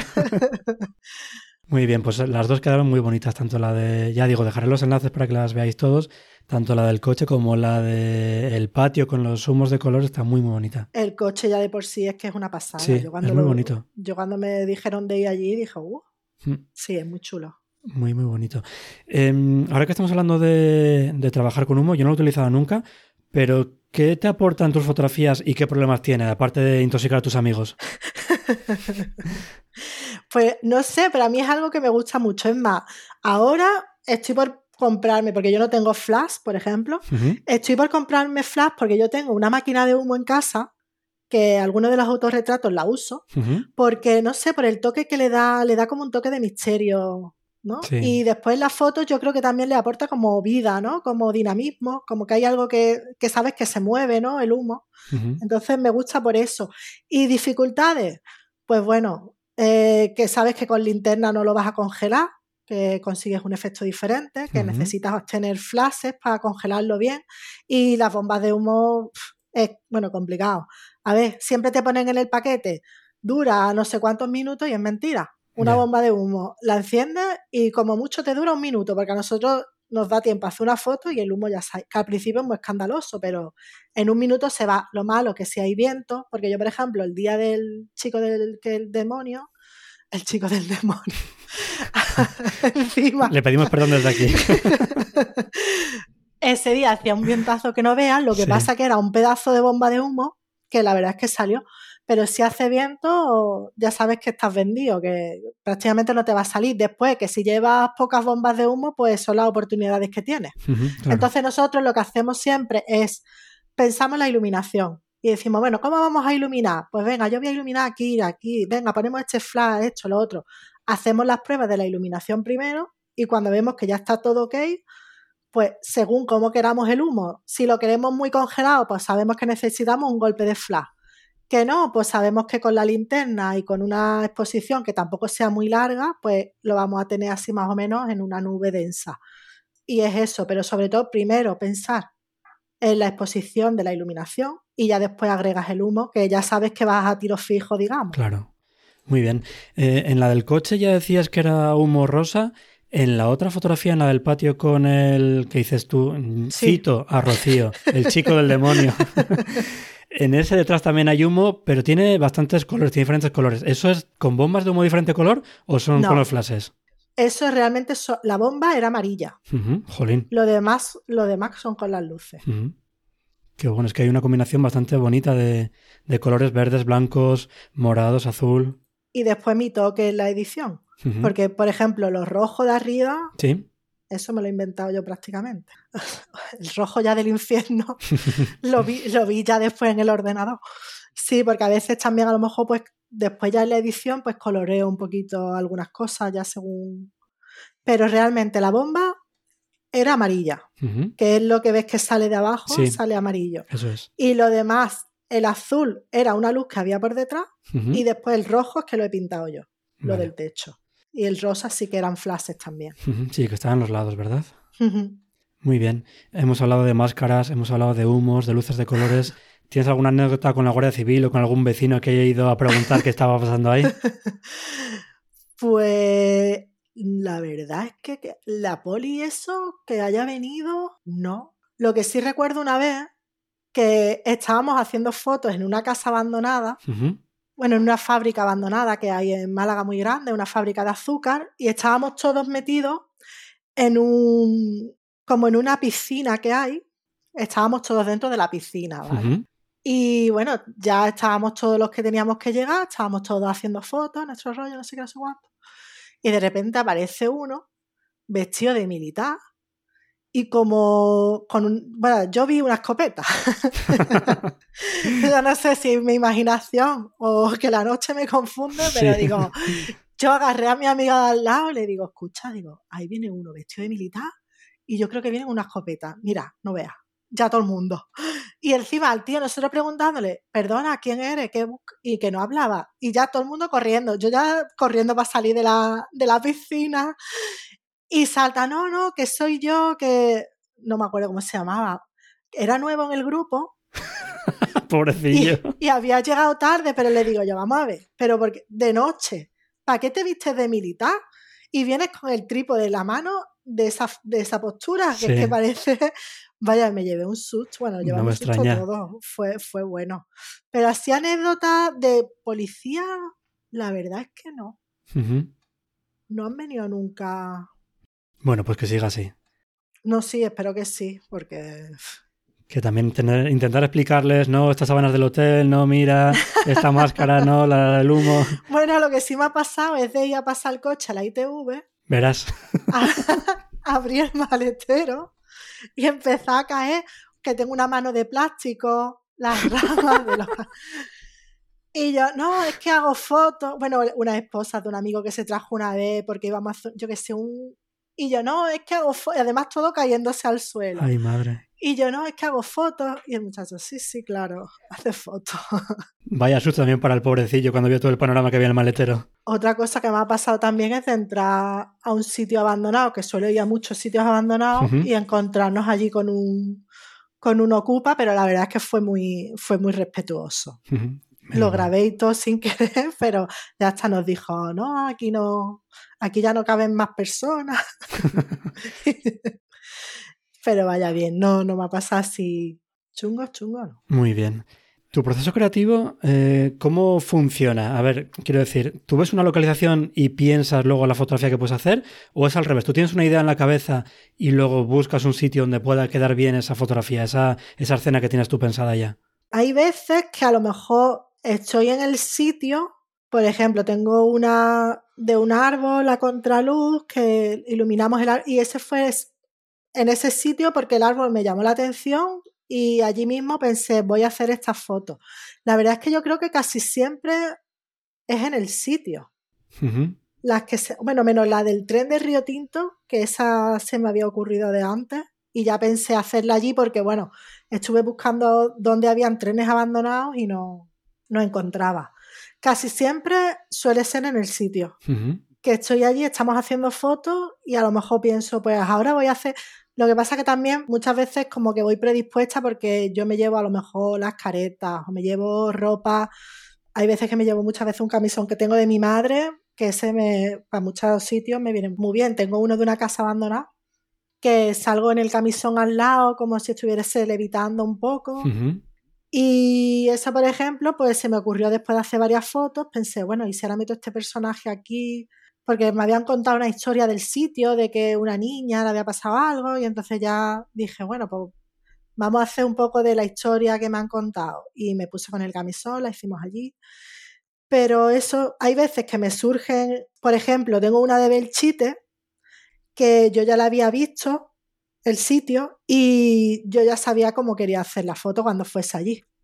Muy bien, pues las dos quedaron muy bonitas, tanto la de, ya digo, dejaré los enlaces para que las veáis todos, tanto la del coche como la del patio con los humos de color está muy muy bonita. El coche ya de por sí es que es una pasada. Sí, yo cuando es muy lo, bonito. Yo cuando me dijeron de ir allí dije, uh, mm. sí, es muy chulo. Muy, muy bonito. Eh, ahora que estamos hablando de, de trabajar con humo, yo no lo he utilizado nunca, pero ¿qué te aportan tus fotografías y qué problemas tiene, aparte de intoxicar a tus amigos? Pues no sé, pero a mí es algo que me gusta mucho. Es más, ahora estoy por comprarme, porque yo no tengo flash, por ejemplo, uh-huh. estoy por comprarme flash porque yo tengo una máquina de humo en casa que algunos de los autorretratos la uso, uh-huh. porque no sé, por el toque que le da, le da como un toque de misterio, ¿no? Sí. Y después las fotos yo creo que también le aporta como vida, ¿no? Como dinamismo, como que hay algo que, que sabes que se mueve, ¿no? El humo. Uh-huh. Entonces me gusta por eso. ¿Y dificultades? Pues bueno, eh, que sabes que con linterna no lo vas a congelar, que consigues un efecto diferente, que uh-huh. necesitas tener flashes para congelarlo bien, y las bombas de humo es, bueno, complicado. A ver, siempre te ponen en el paquete, dura no sé cuántos minutos y es mentira. Una yeah. bomba de humo, la enciendes y como mucho te dura un minuto, porque a nosotros nos da tiempo a hacer una foto y el humo ya sale, que al principio es muy escandaloso, pero en un minuto se va. Lo malo que si hay viento, porque yo, por ejemplo, el día del chico del que el demonio, el chico del demonio, encima... Le pedimos perdón desde aquí. Ese día hacía un vientazo que no veas, lo que sí. pasa que era un pedazo de bomba de humo, que la verdad es que salió. Pero si hace viento, ya sabes que estás vendido, que prácticamente no te va a salir. Después, que si llevas pocas bombas de humo, pues son las oportunidades que tienes. Uh-huh, claro. Entonces nosotros lo que hacemos siempre es, pensamos en la iluminación y decimos, bueno, ¿cómo vamos a iluminar? Pues venga, yo voy a iluminar aquí, aquí, venga, ponemos este flash, esto, lo otro. Hacemos las pruebas de la iluminación primero y cuando vemos que ya está todo ok, pues según cómo queramos el humo, si lo queremos muy congelado, pues sabemos que necesitamos un golpe de flash. Que no, pues sabemos que con la linterna y con una exposición que tampoco sea muy larga, pues lo vamos a tener así más o menos en una nube densa. Y es eso, pero sobre todo primero pensar en la exposición de la iluminación y ya después agregas el humo, que ya sabes que vas a tiro fijo, digamos. Claro, muy bien. Eh, en la del coche ya decías que era humo rosa. En la otra fotografía, en la del patio con el que dices tú, sí. cito a Rocío, el chico del demonio. En ese detrás también hay humo, pero tiene bastantes colores, tiene diferentes colores. ¿Eso es con bombas de humo de diferente color o son no, con los flashes? Eso es realmente, so- la bomba era amarilla. Uh-huh, jolín. Lo demás, lo demás son con las luces. Uh-huh. Qué bueno, es que hay una combinación bastante bonita de, de colores verdes, blancos, morados, azul. Y después mi toque en la edición. Uh-huh. Porque, por ejemplo, los rojos de arriba... Sí. Eso me lo he inventado yo prácticamente. El rojo ya del infierno lo vi, lo vi ya después en el ordenador. Sí, porque a veces también a lo mejor pues después ya en la edición pues coloreo un poquito algunas cosas ya según... Pero realmente la bomba era amarilla, uh-huh. que es lo que ves que sale de abajo, sí, sale amarillo. Eso es. Y lo demás, el azul era una luz que había por detrás uh-huh. y después el rojo es que lo he pintado yo, lo vale. del techo. Y el rosa sí que eran flashes también. Uh-huh. Sí, que estaban a los lados, ¿verdad? Uh-huh. Muy bien. Hemos hablado de máscaras, hemos hablado de humos, de luces de colores. ¿Tienes alguna anécdota con la Guardia Civil o con algún vecino que haya ido a preguntar qué estaba pasando ahí? Pues la verdad es que, que la poli eso, que haya venido, no. Lo que sí recuerdo una vez, que estábamos haciendo fotos en una casa abandonada, uh-huh. bueno, en una fábrica abandonada que hay en Málaga muy grande, una fábrica de azúcar, y estábamos todos metidos en un, como en una piscina que hay, estábamos todos dentro de la piscina, ¿vale? Uh-huh. Y bueno, ya estábamos todos los que teníamos que llegar, estábamos todos haciendo fotos, nuestro rollo, no sé qué, no sé cuánto. Y de repente aparece uno vestido de militar y como con un... Bueno, yo vi una escopeta. Yo no sé si es mi imaginación o que la noche me confunde, pero sí. digo, yo agarré a mi amiga de al lado y le digo, escucha, digo, ahí viene uno vestido de militar y yo creo que viene con una escopeta. Mira, no veas. Ya todo el mundo. Y encima al tío, nosotros preguntándole, perdona, ¿quién eres? ¿Qué busca? Y que no hablaba. Y ya todo el mundo corriendo. Yo ya corriendo para salir de la, de la piscina. Y salta, no, no, que soy yo, que no me acuerdo cómo se llamaba. Era nuevo en el grupo. Pobrecillo. Y, y había llegado tarde, pero le digo yo, vamos a ver, pero porque de noche, ¿para qué te vistes de militar? Y vienes con el trípode en la mano de esa, de esa postura, que sí. es que parece... Vaya, me llevé un susto, bueno, llevamos no un susto todo, fue, fue bueno. Pero así anécdotas de policía, la verdad es que no. Uh-huh. No han venido nunca. Bueno, pues que siga así. No, sí, espero que sí, porque... Que también tener, intentar explicarles, no, estas sábanas del hotel, no, mira, esta máscara, no, la del humo. Bueno, lo que sí me ha pasado es de ir a pasar el coche a la I T V. Verás. A, a abrir el maletero. Y empezó a caer, que tengo una mano de plástico, las ramas de los... Y yo, no, es que hago fotos. Bueno, una esposa de un amigo que se trajo una vez porque íbamos a hacer, yo que sé, un... Y yo, no, es que hago fotos. Y además todo cayéndose al suelo. Ay, madre. Y yo, no, es que hago fotos. Y el muchacho, sí, sí, claro, hace fotos. Vaya susto también para el pobrecillo cuando vio todo el panorama que había en el maletero. Otra cosa que me ha pasado también es de entrar a un sitio abandonado, que suelo ir a muchos sitios abandonados, uh-huh. y encontrarnos allí con un, con un ocupa, pero la verdad es que fue muy, fue muy respetuoso. Uh-huh. Lo grabé y todo sin querer, pero ya hasta nos dijo, no, aquí no, aquí ya no caben más personas. Pero vaya bien, no, no me ha pasado así chungo, chungo, no. Muy bien. ¿Tu proceso creativo eh, cómo funciona? A ver, quiero decir, ¿tú ves una localización y piensas luego la fotografía que puedes hacer? ¿O es al revés? ¿Tú tienes una idea en la cabeza y luego buscas un sitio donde pueda quedar bien esa fotografía, esa, esa escena que tienes tú pensada ya? Hay veces que a lo mejor estoy en el sitio, por ejemplo, tengo una de un árbol a contraluz que iluminamos el árbol y ese fue en ese sitio porque el árbol me llamó la atención y allí mismo pensé, voy a hacer esta foto. La verdad es que yo creo que casi siempre es en el sitio. Uh-huh. Las que se, bueno, menos la del tren de Río Tinto, que esa se me había ocurrido de antes y ya pensé hacerla allí porque, bueno, estuve buscando dónde habían trenes abandonados y no, no encontraba. Casi siempre suele ser en el sitio. Uh-huh. Que estoy allí, estamos haciendo fotos y a lo mejor pienso, pues ahora voy a hacer... Lo que pasa que también muchas veces como que voy predispuesta porque yo me llevo a lo mejor las caretas o me llevo ropa. Hay veces que me llevo muchas veces un camisón que tengo de mi madre, que ese me, para muchos sitios me viene muy bien. Tengo uno de una casa abandonada, que salgo en el camisón al lado como si estuviese levitando un poco. Uh-huh. Y eso, por ejemplo, pues se me ocurrió después de hacer varias fotos. Pensé, bueno, ¿y si ahora meto este personaje aquí? Porque me habían contado una historia del sitio, de que una niña le había pasado algo, y entonces ya dije, bueno, pues vamos a hacer un poco de la historia que me han contado. Y me puse con el camisón, la hicimos allí. Pero eso, hay veces que me surgen, por ejemplo, tengo una de Belchite, que yo ya la había visto, el sitio, y yo ya sabía cómo quería hacer la foto cuando fuese allí.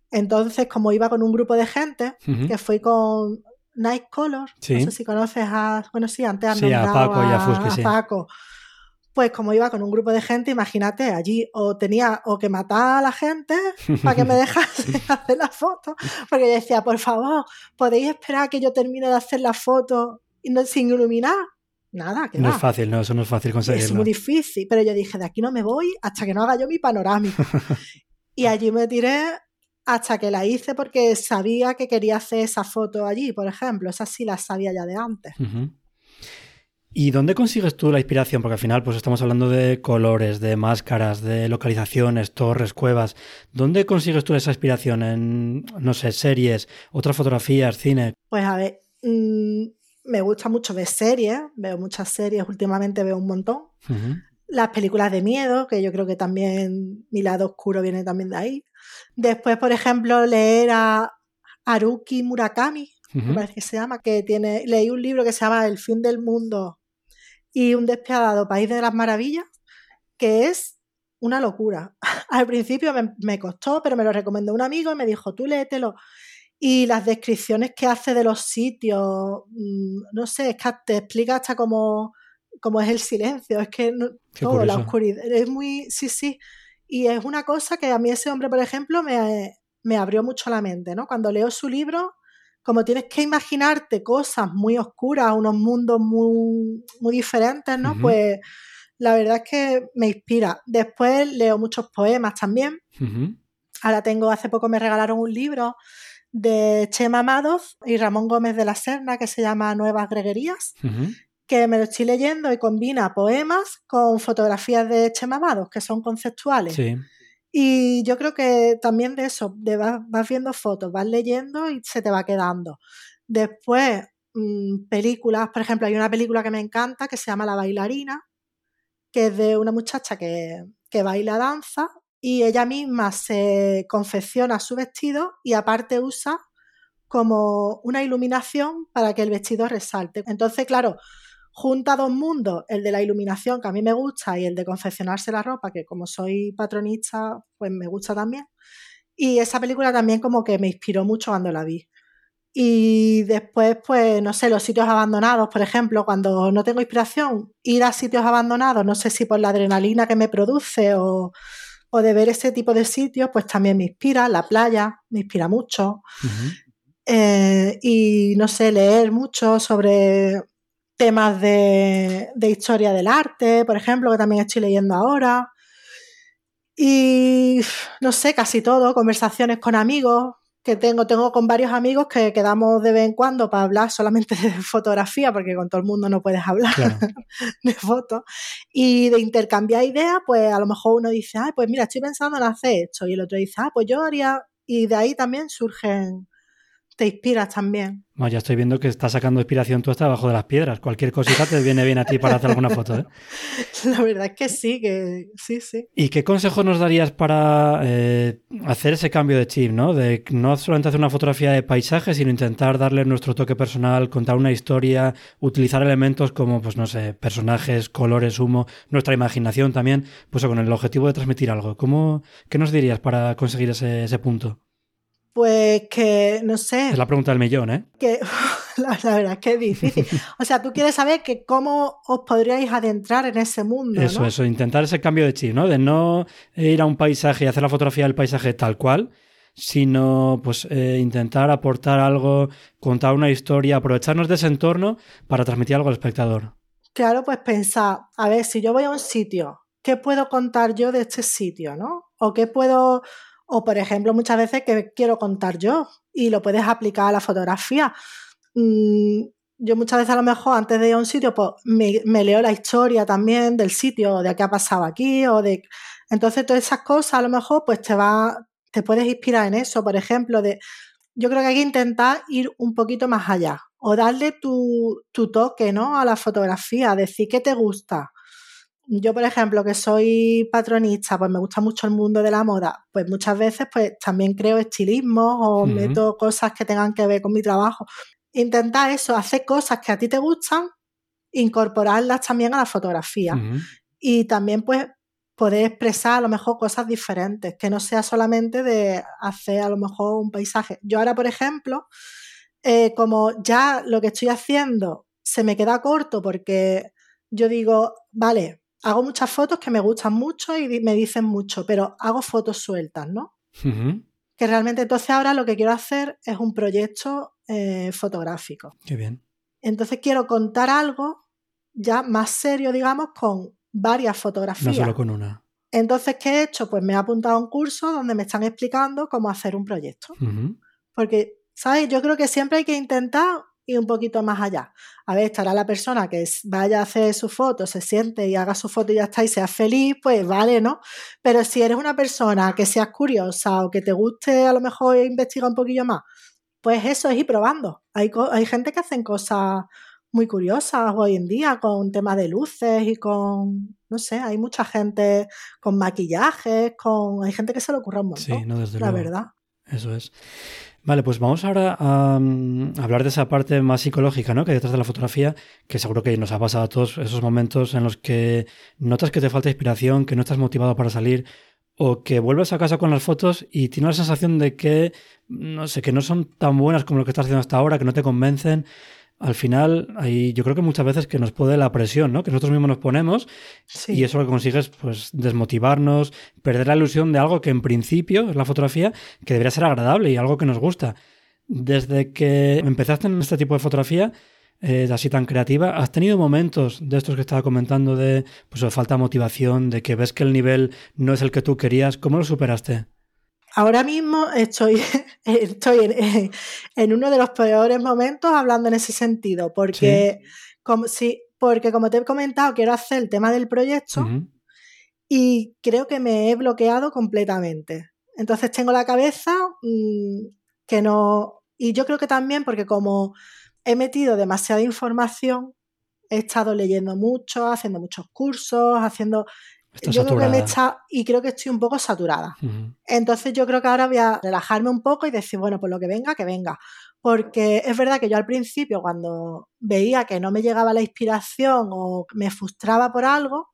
Entonces, como iba con un grupo de gente, uh-huh. que fui con Nightcolor, sí. no sé si conoces a... Bueno, sí, antes han sí, nombrado a Paco a, y a Fusque, a sí. Paco. Pues como iba con un grupo de gente, imagínate, allí o tenía o que matar a la gente para que me dejase hacer la foto, porque yo decía, por favor, ¿podéis esperar a que yo termine de hacer la foto y no, sin iluminar? Nada, que No va. es fácil, no, eso no es fácil conseguirlo. Es muy difícil, pero yo dije, de aquí no me voy hasta que no haga yo mi panorámica. Y allí me tiré hasta que la hice porque sabía que quería hacer esa foto allí, por ejemplo. Esa sí la sabía ya de antes. Uh-huh. ¿Y dónde consigues tú la inspiración? Porque al final pues estamos hablando de colores, de máscaras, de localizaciones, torres, cuevas. ¿Dónde consigues tú esa inspiración? ¿En, no sé, series, otras fotografías, cine? Pues a ver, mmm, me gusta mucho ver series, veo muchas series, últimamente veo un montón. Uh-huh. Las películas de miedo, que yo creo que también mi lado oscuro viene también de ahí. Después, por ejemplo, leer a Haruki Murakami, uh-huh. me parece que se llama, que tiene, leí un libro que se llama El fin del mundo y un despiadado país de las maravillas, que es una locura. Al principio me, me costó, pero me lo recomendó un amigo y me dijo, tú léetelo. Y las descripciones que hace de los sitios, no sé, es que te explica hasta cómo, cómo es el silencio, es que no, todo, curioso. La oscuridad, es muy, sí, sí. Y es una cosa que a mí ese hombre, por ejemplo, me, me abrió mucho la mente, ¿no? Cuando leo su libro, como tienes que imaginarte cosas muy oscuras, unos mundos muy, muy diferentes, ¿no? Uh-huh. Pues la verdad es que me inspira. Después leo muchos poemas también. Uh-huh. Ahora tengo, hace poco me regalaron un libro de Chema Amados y Ramón Gómez de la Serna que se llama Nuevas Greguerías, uh-huh. que me lo estoy leyendo y combina poemas con fotografías de Chema Amados, que son conceptuales. Sí. Y yo creo que también de eso, de vas, vas viendo fotos, vas leyendo y se te va quedando. Después, mmm, películas, por ejemplo, hay una película que me encanta que se llama La bailarina, que es de una muchacha que, que baila danza y ella misma se confecciona su vestido y aparte usa como una iluminación para que el vestido resalte. Entonces, claro, junta dos mundos, el de la iluminación, que a mí me gusta, y el de confeccionarse la ropa, que como soy patronista, pues me gusta también. Y esa película también como que me inspiró mucho cuando la vi. Y después, pues, no sé, los sitios abandonados, por ejemplo, cuando no tengo inspiración, ir a sitios abandonados, no sé si por la adrenalina que me produce o, o de ver ese tipo de sitios, pues también me inspira. La playa me inspira mucho. Uh-huh. Eh, y, no sé, leer mucho sobre temas de, de historia del arte, por ejemplo, que también estoy leyendo ahora. Y, no sé, casi todo, conversaciones con amigos, que tengo, tengo con varios amigos que quedamos de vez en cuando para hablar solamente de fotografía, porque con todo el mundo no puedes hablar claro. de fotos, y de intercambiar ideas, pues a lo mejor uno dice, ay, pues mira, estoy pensando en hacer esto, y el otro dice, ah, pues yo haría, y de ahí también surgen, te inspiras también. No, ya estoy viendo que estás sacando inspiración tú hasta debajo de las piedras, cualquier cosita te viene bien a ti para hacer alguna foto, ¿eh? La verdad es que sí, que sí, sí. ¿Y qué consejos nos darías para eh, hacer ese cambio de chip, ¿no? De no solamente hacer una fotografía de paisaje, sino intentar darle nuestro toque personal, contar una historia, utilizar elementos como, pues no sé, personajes, colores, humo, nuestra imaginación también, pues con el objetivo de transmitir algo. ¿Cómo, qué nos dirías para conseguir ese, ese punto? Pues que, no sé. Es la pregunta del millón, ¿eh? Que la, la verdad es que es difícil. O sea, tú quieres saber que cómo os podríais adentrar en ese mundo, Eso, ¿no? eso, intentar ese cambio de chip, ¿no? De no ir a un paisaje y hacer la fotografía del paisaje tal cual, sino pues eh, intentar aportar algo, contar una historia, aprovecharnos de ese entorno para transmitir algo al espectador. Claro, pues pensar, a ver, si yo voy a un sitio, ¿qué puedo contar yo de este sitio, no? O qué puedo... O, por ejemplo, muchas veces que quiero contar yo y lo puedes aplicar a la fotografía. Mm, yo muchas veces a lo mejor antes de ir a un sitio pues me, me leo la historia también del sitio, o de qué ha pasado aquí, o de... Entonces todas esas cosas a lo mejor pues te va, te puedes inspirar en eso, por ejemplo, de... Yo creo que hay que intentar ir un poquito más allá o darle tu, tu toque, ¿no? A la fotografía, decir qué te gusta. Yo, por ejemplo, que soy patronista, pues me gusta mucho el mundo de la moda, pues muchas veces pues también creo estilismo o uh-huh. meto cosas que tengan que ver con mi trabajo. Intentar eso, hacer cosas que a ti te gustan, incorporarlas también a la fotografía. Uh-huh. Y también pues poder expresar a lo mejor cosas diferentes, que no sea solamente de hacer a lo mejor un paisaje. Yo ahora, por ejemplo, eh, como ya lo que estoy haciendo se me queda corto porque yo digo, vale, hago muchas fotos que me gustan mucho y me dicen mucho, pero hago fotos sueltas, ¿no? Uh-huh. Que realmente entonces ahora lo que quiero hacer es un proyecto eh, fotográfico. Qué bien. Entonces quiero contar algo ya más serio, digamos, con varias fotografías. No solo con una. Entonces, ¿qué he hecho? Pues me he apuntado a un curso donde me están explicando cómo hacer un proyecto. Uh-huh. Porque, ¿sabes? Yo creo que siempre hay que intentar ir un poquito más allá. A ver, estará la persona que vaya a hacer su foto, se siente y haga su foto y ya está y sea feliz, pues vale, ¿no? Pero si eres una persona que seas curiosa o que te guste a lo mejor investigar un poquillo más, pues eso es ir probando. Hay, hay gente que hacen cosas muy curiosas hoy en día con temas de luces y con, no sé, hay mucha gente con maquillajes, con hay gente que se le ocurre un montón, sí, no, desde la luego. verdad. Eso es. Vale, pues vamos ahora a um, hablar de esa parte más psicológica, ¿no? Que hay detrás de la fotografía, que seguro que nos ha pasado a todos esos momentos en los que notas que te falta inspiración, que no estás motivado para salir, o que vuelves a casa con las fotos y tienes la sensación de que, no sé, que no son tan buenas como lo que estás haciendo hasta ahora, que no te convencen. Al final, hay, yo creo que muchas veces que nos puede la presión, ¿no? Que nosotros mismos nos ponemos sí. Y eso lo que consigues, pues, desmotivarnos, perder la ilusión de algo que en principio es la fotografía, que debería ser agradable y algo que nos gusta. Desde que empezaste en este tipo de fotografía, eh, así tan creativa, ¿has tenido momentos de estos que estaba comentando de, pues, de falta de motivación, de que ves que el nivel no es el que tú querías? ¿Cómo lo superaste? Ahora mismo estoy, estoy en, en uno de los peores momentos hablando en ese sentido, porque, ¿sí? como, sí, porque como te he comentado, quiero hacer el tema del proyecto uh-huh. y creo que me he bloqueado completamente. Entonces tengo la cabeza mmm, que no... Y yo creo que también porque como he metido demasiada información, he estado leyendo mucho, haciendo muchos cursos, haciendo... Está yo saturada. creo que me está y creo que estoy un poco saturada. Uh-huh. Entonces yo creo que ahora voy a relajarme un poco y decir, bueno, pues lo que venga, que venga. Porque es verdad que yo al principio, cuando veía que no me llegaba la inspiración o me frustraba por algo,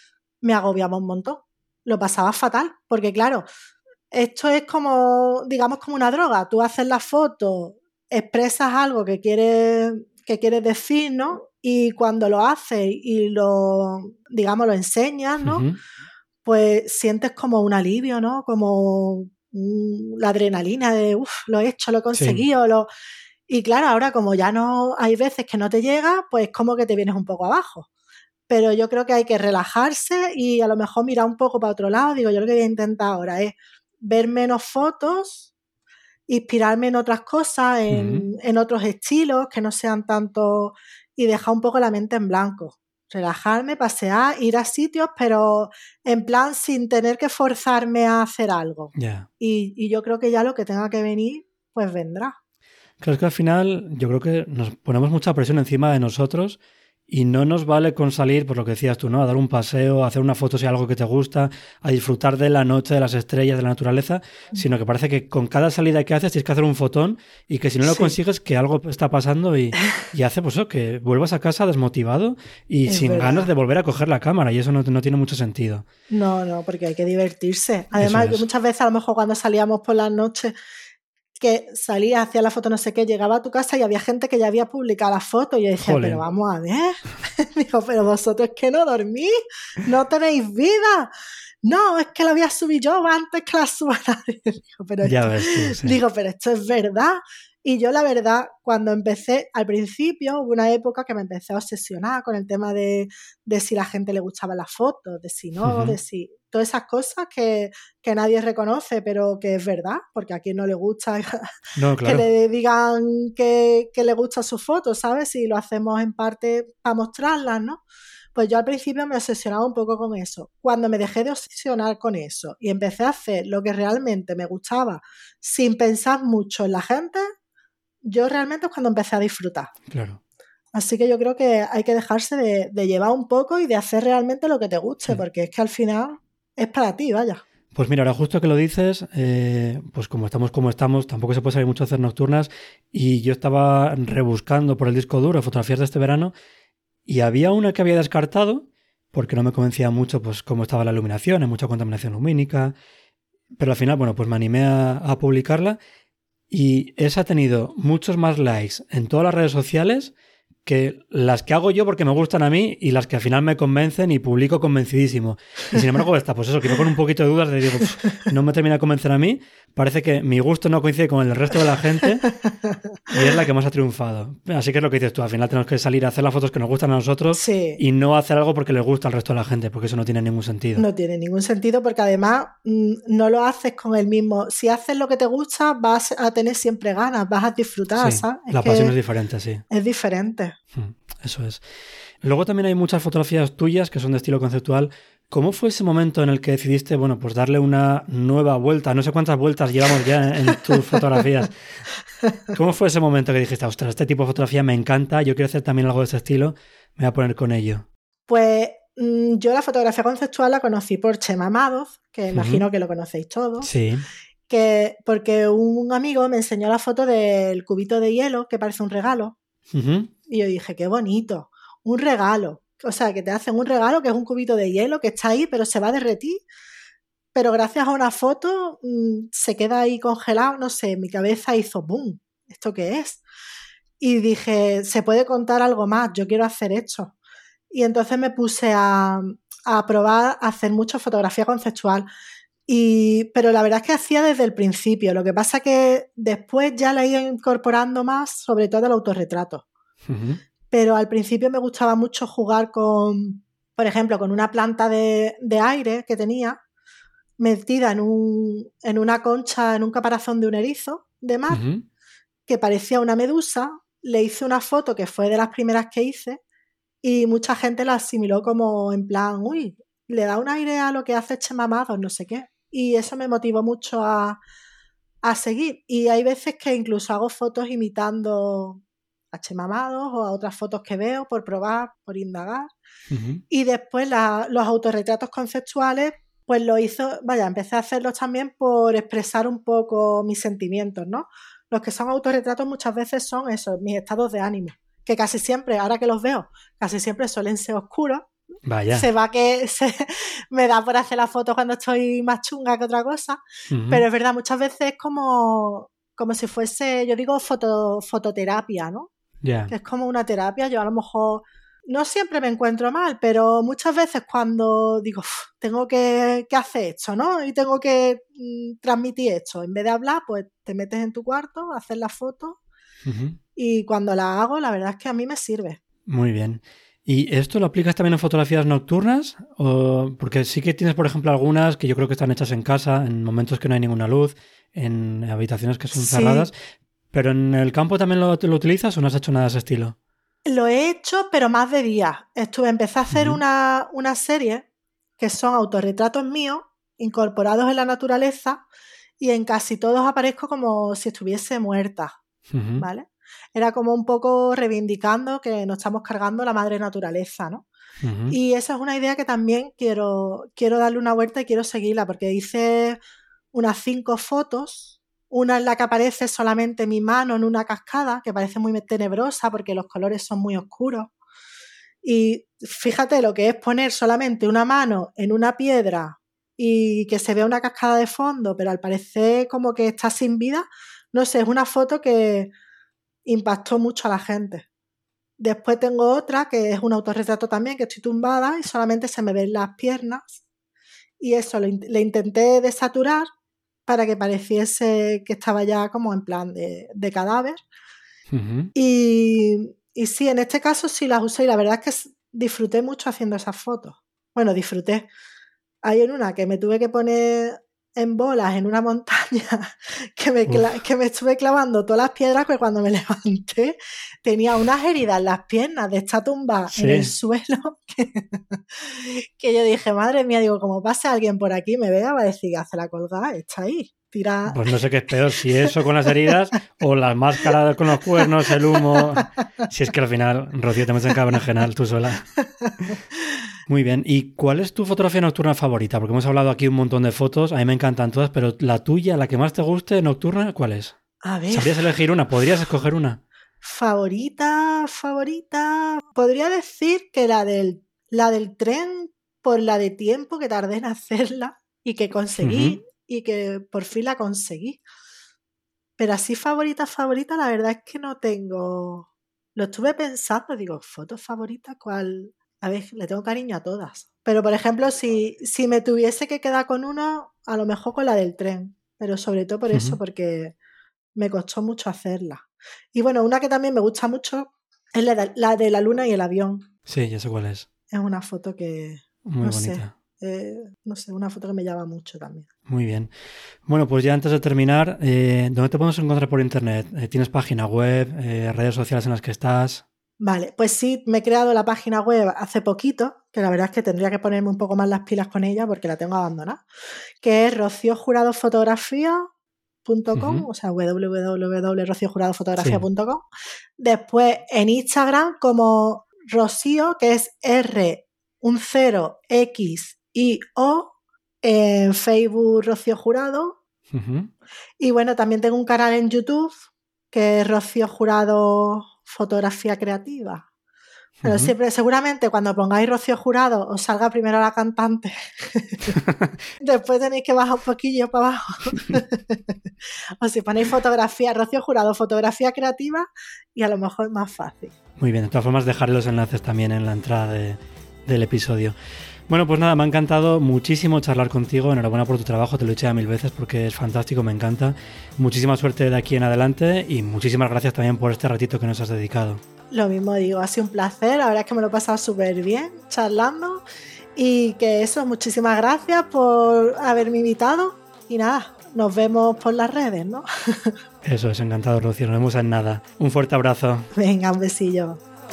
me agobiaba un montón. Lo pasaba fatal. Porque claro, esto es como, digamos, como una droga. Tú haces la foto, expresas algo que quieres, que quieres decir, ¿no? Y cuando lo haces y lo, digamos, lo enseñas, ¿no? Uh-huh. Pues sientes como un alivio, ¿no? Como un, la adrenalina de, uff, lo he hecho, lo he conseguido. Sí. Lo... Y claro, ahora como ya no hay veces que no te llega, pues como que te vienes un poco abajo. Pero yo creo que hay que relajarse y a lo mejor mirar un poco para otro lado. Digo, yo lo que voy a intentar ahora es ver menos fotos, inspirarme en otras cosas, en, uh-huh. en otros estilos que no sean tanto... y dejar un poco la mente en blanco. Relajarme, pasear, ir a sitios, pero en plan sin tener que forzarme a hacer algo. Yeah. Y, y yo creo que ya lo que tenga que venir, pues vendrá. Claro, es que al final yo creo que nos ponemos mucha presión encima de nosotros y no nos vale con salir, por lo que decías tú, ¿no? A dar un paseo, a hacer una foto si hay algo que te gusta, a disfrutar de la noche, de las estrellas, de la naturaleza, mm. sino que parece que con cada salida que haces tienes que hacer un fotón y que si no lo sí. consigues, que algo está pasando y, y hace pues eso, que vuelvas a casa desmotivado y es sin verdad. Ganas de volver a coger la cámara y eso no, no tiene mucho sentido. No, no, porque hay que divertirse. Además, yo muchas veces a lo mejor cuando salíamos por las noches que salía, hacía la foto no sé qué, llegaba a tu casa y había gente que ya había publicado la foto y yo decía, Jolín. Pero vamos a ver, digo, pero vosotros que no dormís, no tenéis vida, no, es que la voy a subir yo antes que la suba nadie. Digo, pero ya esto, ves tú, sí. digo, pero esto es verdad. Y yo la verdad, cuando empecé, al principio hubo una época que me empecé a obsesionar con el tema de, de si la gente le gustaban las fotos, de si no, uh-huh. de si... Todas esas cosas que, que nadie reconoce, pero que es verdad, porque a quien no le gusta no, claro. que le digan que, que le gusta su foto, ¿sabes? Si lo hacemos en parte para mostrarlas, ¿no? Pues yo al principio me obsesionaba un poco con eso. Cuando me dejé de obsesionar con eso y empecé a hacer lo que realmente me gustaba sin pensar mucho en la gente, yo realmente es cuando empecé a disfrutar. Claro. Así que yo creo que hay que dejarse de, de llevar un poco y de hacer realmente lo que te guste, sí. porque es que al final es para ti, vaya. Pues mira, ahora justo que lo dices, eh, pues como estamos como estamos, tampoco se puede salir mucho a hacer nocturnas y yo estaba rebuscando por el disco duro fotografías de este verano y había una que había descartado porque no me convencía mucho pues cómo estaba la iluminación, hay mucha contaminación lumínica, pero al final, bueno, pues me animé a, a publicarla y esa ha tenido muchos más likes en todas las redes sociales que las que hago yo porque me gustan a mí y las que al final me convencen y publico convencidísimo. Y sin embargo, esta, pues eso, que yo con un poquito de dudas de digo, no me termina de convencer a mí, parece que mi gusto no coincide con el resto de la gente y es la que más ha triunfado. Así que es lo que dices tú, al final tenemos que salir a hacer las fotos que nos gustan a nosotros sí. y no hacer algo porque les gusta al resto de la gente, porque eso no tiene ningún sentido. No tiene ningún sentido porque además no lo haces con el mismo... Si haces lo que te gusta, vas a tener siempre ganas, vas a disfrutar, sí, ¿sabes? Es la pasión es diferente, sí. Es diferente. Eso es. Luego también hay muchas fotografías tuyas que son de estilo conceptual. ¿Cómo fue ese momento en el que decidiste, bueno, pues darle una nueva vuelta? No sé cuántas vueltas llevamos ya en tus fotografías. ¿Cómo fue ese momento que dijiste, ostras, este tipo de fotografía me encanta, yo quiero hacer también algo de este estilo, me voy a poner con ello? Pues mmm, yo la fotografía conceptual la conocí por Chema Madoz, que uh-huh. imagino que lo conocéis todos. Sí. Que, porque un amigo me enseñó la foto del cubito de hielo, que parece un regalo. Uh-huh. Y yo dije, qué bonito, un regalo. O sea, que te hacen un regalo que es un cubito de hielo que está ahí, pero se va a derretir. Pero gracias a una foto mmm, se queda ahí congelado. No sé, mi cabeza hizo boom. ¿Esto qué es? Y dije, se puede contar algo más, yo quiero hacer esto. Y entonces me puse a, a probar a hacer mucha fotografía conceptual. Y, pero la verdad es que hacía desde el principio. Lo que pasa es que después ya la he ido incorporando más, sobre todo el autorretrato. Uh-huh. Pero al principio me gustaba mucho jugar con, por ejemplo, con una planta de, de aire que tenía metida en, un, en una concha, en un caparazón de un erizo de mar, uh-huh. que parecía una medusa. Le hice una foto que fue de las primeras que hice y mucha gente la asimiló como en plan, uy, le da un aire a lo que hace Chema Madoz, no sé qué. Y eso me motivó mucho a, a seguir. Y hay veces que incluso hago fotos imitando a Chema Madoz o a otras fotos que veo por probar, por indagar. Uh-huh. Y después la, los autorretratos conceptuales, pues lo hizo, vaya, empecé a hacerlos también por expresar un poco mis sentimientos, ¿no? Los que son autorretratos muchas veces son esos, mis estados de ánimo, que casi siempre, ahora que los veo, casi siempre suelen ser oscuros. Vaya. Se va que se, me da por hacer la foto cuando estoy más chunga que otra cosa, uh-huh. pero es verdad, muchas veces es como, como si fuese, yo digo foto, fototerapia, ¿no? Yeah. Que es como una terapia. Yo a lo mejor no siempre me encuentro mal, pero muchas veces cuando digo, tengo que, que hacer esto, ¿no? Y tengo que mm, transmitir esto, en vez de hablar, pues te metes en tu cuarto, haces la foto uh-huh. y cuando la hago, la verdad es que a mí me sirve. Muy bien. ¿Y esto lo aplicas también en fotografías nocturnas? O, porque sí que tienes, por ejemplo, algunas que yo creo que están hechas en casa, en momentos que no hay ninguna luz, en habitaciones que son sí. cerradas. ¿Pero en el campo también lo, lo utilizas o no has hecho nada de ese estilo? Lo he hecho, pero más de día. Estuve, empecé a hacer uh-huh. una, una serie que son autorretratos míos incorporados en la naturaleza y en casi todos aparezco como si estuviese muerta, uh-huh. ¿vale? Era como un poco reivindicando que nos estamos cargando la madre naturaleza, ¿no? Uh-huh. Y esa es una idea que también quiero, quiero darle una vuelta y quiero seguirla porque hice unas cinco fotos. Una en la que aparece solamente mi mano en una cascada, que parece muy tenebrosa porque los colores son muy oscuros. Y fíjate lo que es poner solamente una mano en una piedra y que se vea una cascada de fondo, pero al parecer como que está sin vida. No sé, es una foto que impactó mucho a la gente. Después tengo otra que es un autorretrato también, que estoy tumbada y solamente se me ven las piernas. Y eso, le, le intenté desaturar para que pareciese que estaba ya como en plan de, de cadáver. Uh-huh. Y, y sí, en este caso sí las usé y la verdad es que disfruté mucho haciendo esas fotos. Bueno, disfruté. Hay en una que me tuve que poner en bolas en una montaña que me, cla- que me estuve clavando todas las piedras, que cuando me levanté tenía unas heridas en las piernas de estar tumbada sí. en el suelo que, que yo dije, madre mía, digo, como pase alguien por aquí me vea, va a decir, hace la colgada, está ahí, tira. Pues no sé qué es peor, si eso con las heridas o las máscaras con los cuernos, el humo. Si es que al final, Rocío, te metes en Cabernet tú sola. Muy bien. ¿Y cuál es tu fotografía nocturna favorita? Porque hemos hablado aquí un montón de fotos, a mí me encantan todas, pero la tuya, la que más te guste nocturna, ¿cuál es? A ver. ¿Sabrías elegir una? ¿Podrías escoger una? Favorita, favorita. Podría decir que la del La del tren, por la de tiempo que tardé en hacerla y que conseguí uh-huh. y que por fin la conseguí. Pero así favorita, favorita, la verdad es que no tengo... Lo estuve pensando, digo, ¿fotos favoritas? ¿Cuál? A ver, le tengo cariño a todas. Pero, por ejemplo, si, si me tuviese que quedar con una, a lo mejor con la del tren. Pero sobre todo por uh-huh. eso, porque me costó mucho hacerla. Y bueno, una que también me gusta mucho es la de la, de la luna y el avión. Sí, ya sé cuál es. Es una foto que... Muy no bonita. Sé, eh, no sé, una foto que me llama mucho también. Muy bien. Bueno, pues ya antes de terminar, eh, ¿dónde te podemos encontrar por internet? Eh, ¿Tienes página web, eh, redes sociales en las que estás? Vale, pues sí, me he creado la página web hace poquito, que la verdad es que tendría que ponerme un poco más las pilas con ella porque la tengo abandonada, que es rocío jurado fotografía punto com, uh-huh. o sea, w w w punto rocío jurado fotografía punto com. Sí. Después en Instagram como Rocío, que es R, un cero, X, I, O, en Facebook Rocío Jurado. Uh-huh. Y bueno, también tengo un canal en YouTube que es Rocío Jurado Fotografía Creativa. Pero uh-huh. siempre, seguramente cuando pongáis Rocío Jurado os salga primero la cantante. Después tenéis que bajar un poquillo para abajo. O si ponéis fotografía, Rocío Jurado, fotografía creativa, y a lo mejor es más fácil. Muy bien, de todas formas dejaré los enlaces también en la entrada de, del episodio. Bueno, pues nada, me ha encantado muchísimo charlar contigo. Enhorabuena por tu trabajo, te lo he dicho ya mil veces porque es fantástico, me encanta. Muchísima suerte de aquí en adelante y muchísimas gracias también por este ratito que nos has dedicado. Lo mismo digo, ha sido un placer, la verdad es que me lo he pasado súper bien charlando y que eso, muchísimas gracias por haberme invitado y nada, nos vemos por las redes, ¿no? Eso es, encantado, Rocío, nos vemos en nada. Un fuerte abrazo. Venga, un besillo.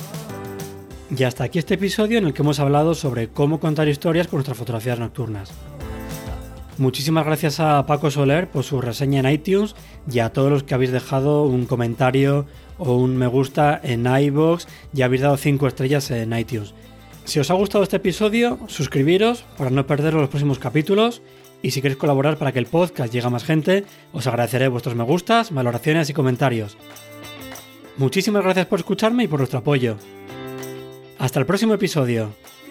Y hasta aquí este episodio en el que hemos hablado sobre cómo contar historias con nuestras fotografías nocturnas. Muchísimas gracias a Paco Soler por su reseña en iTunes y a todos los que habéis dejado un comentario o un me gusta en iVoox y habéis dado cinco estrellas en iTunes. Si os ha gustado este episodio, suscribiros para no perderos los próximos capítulos y si queréis colaborar para que el podcast llegue a más gente, os agradeceré vuestros me gustas, valoraciones y comentarios. Muchísimas gracias por escucharme y por vuestro apoyo. Hasta el próximo episodio.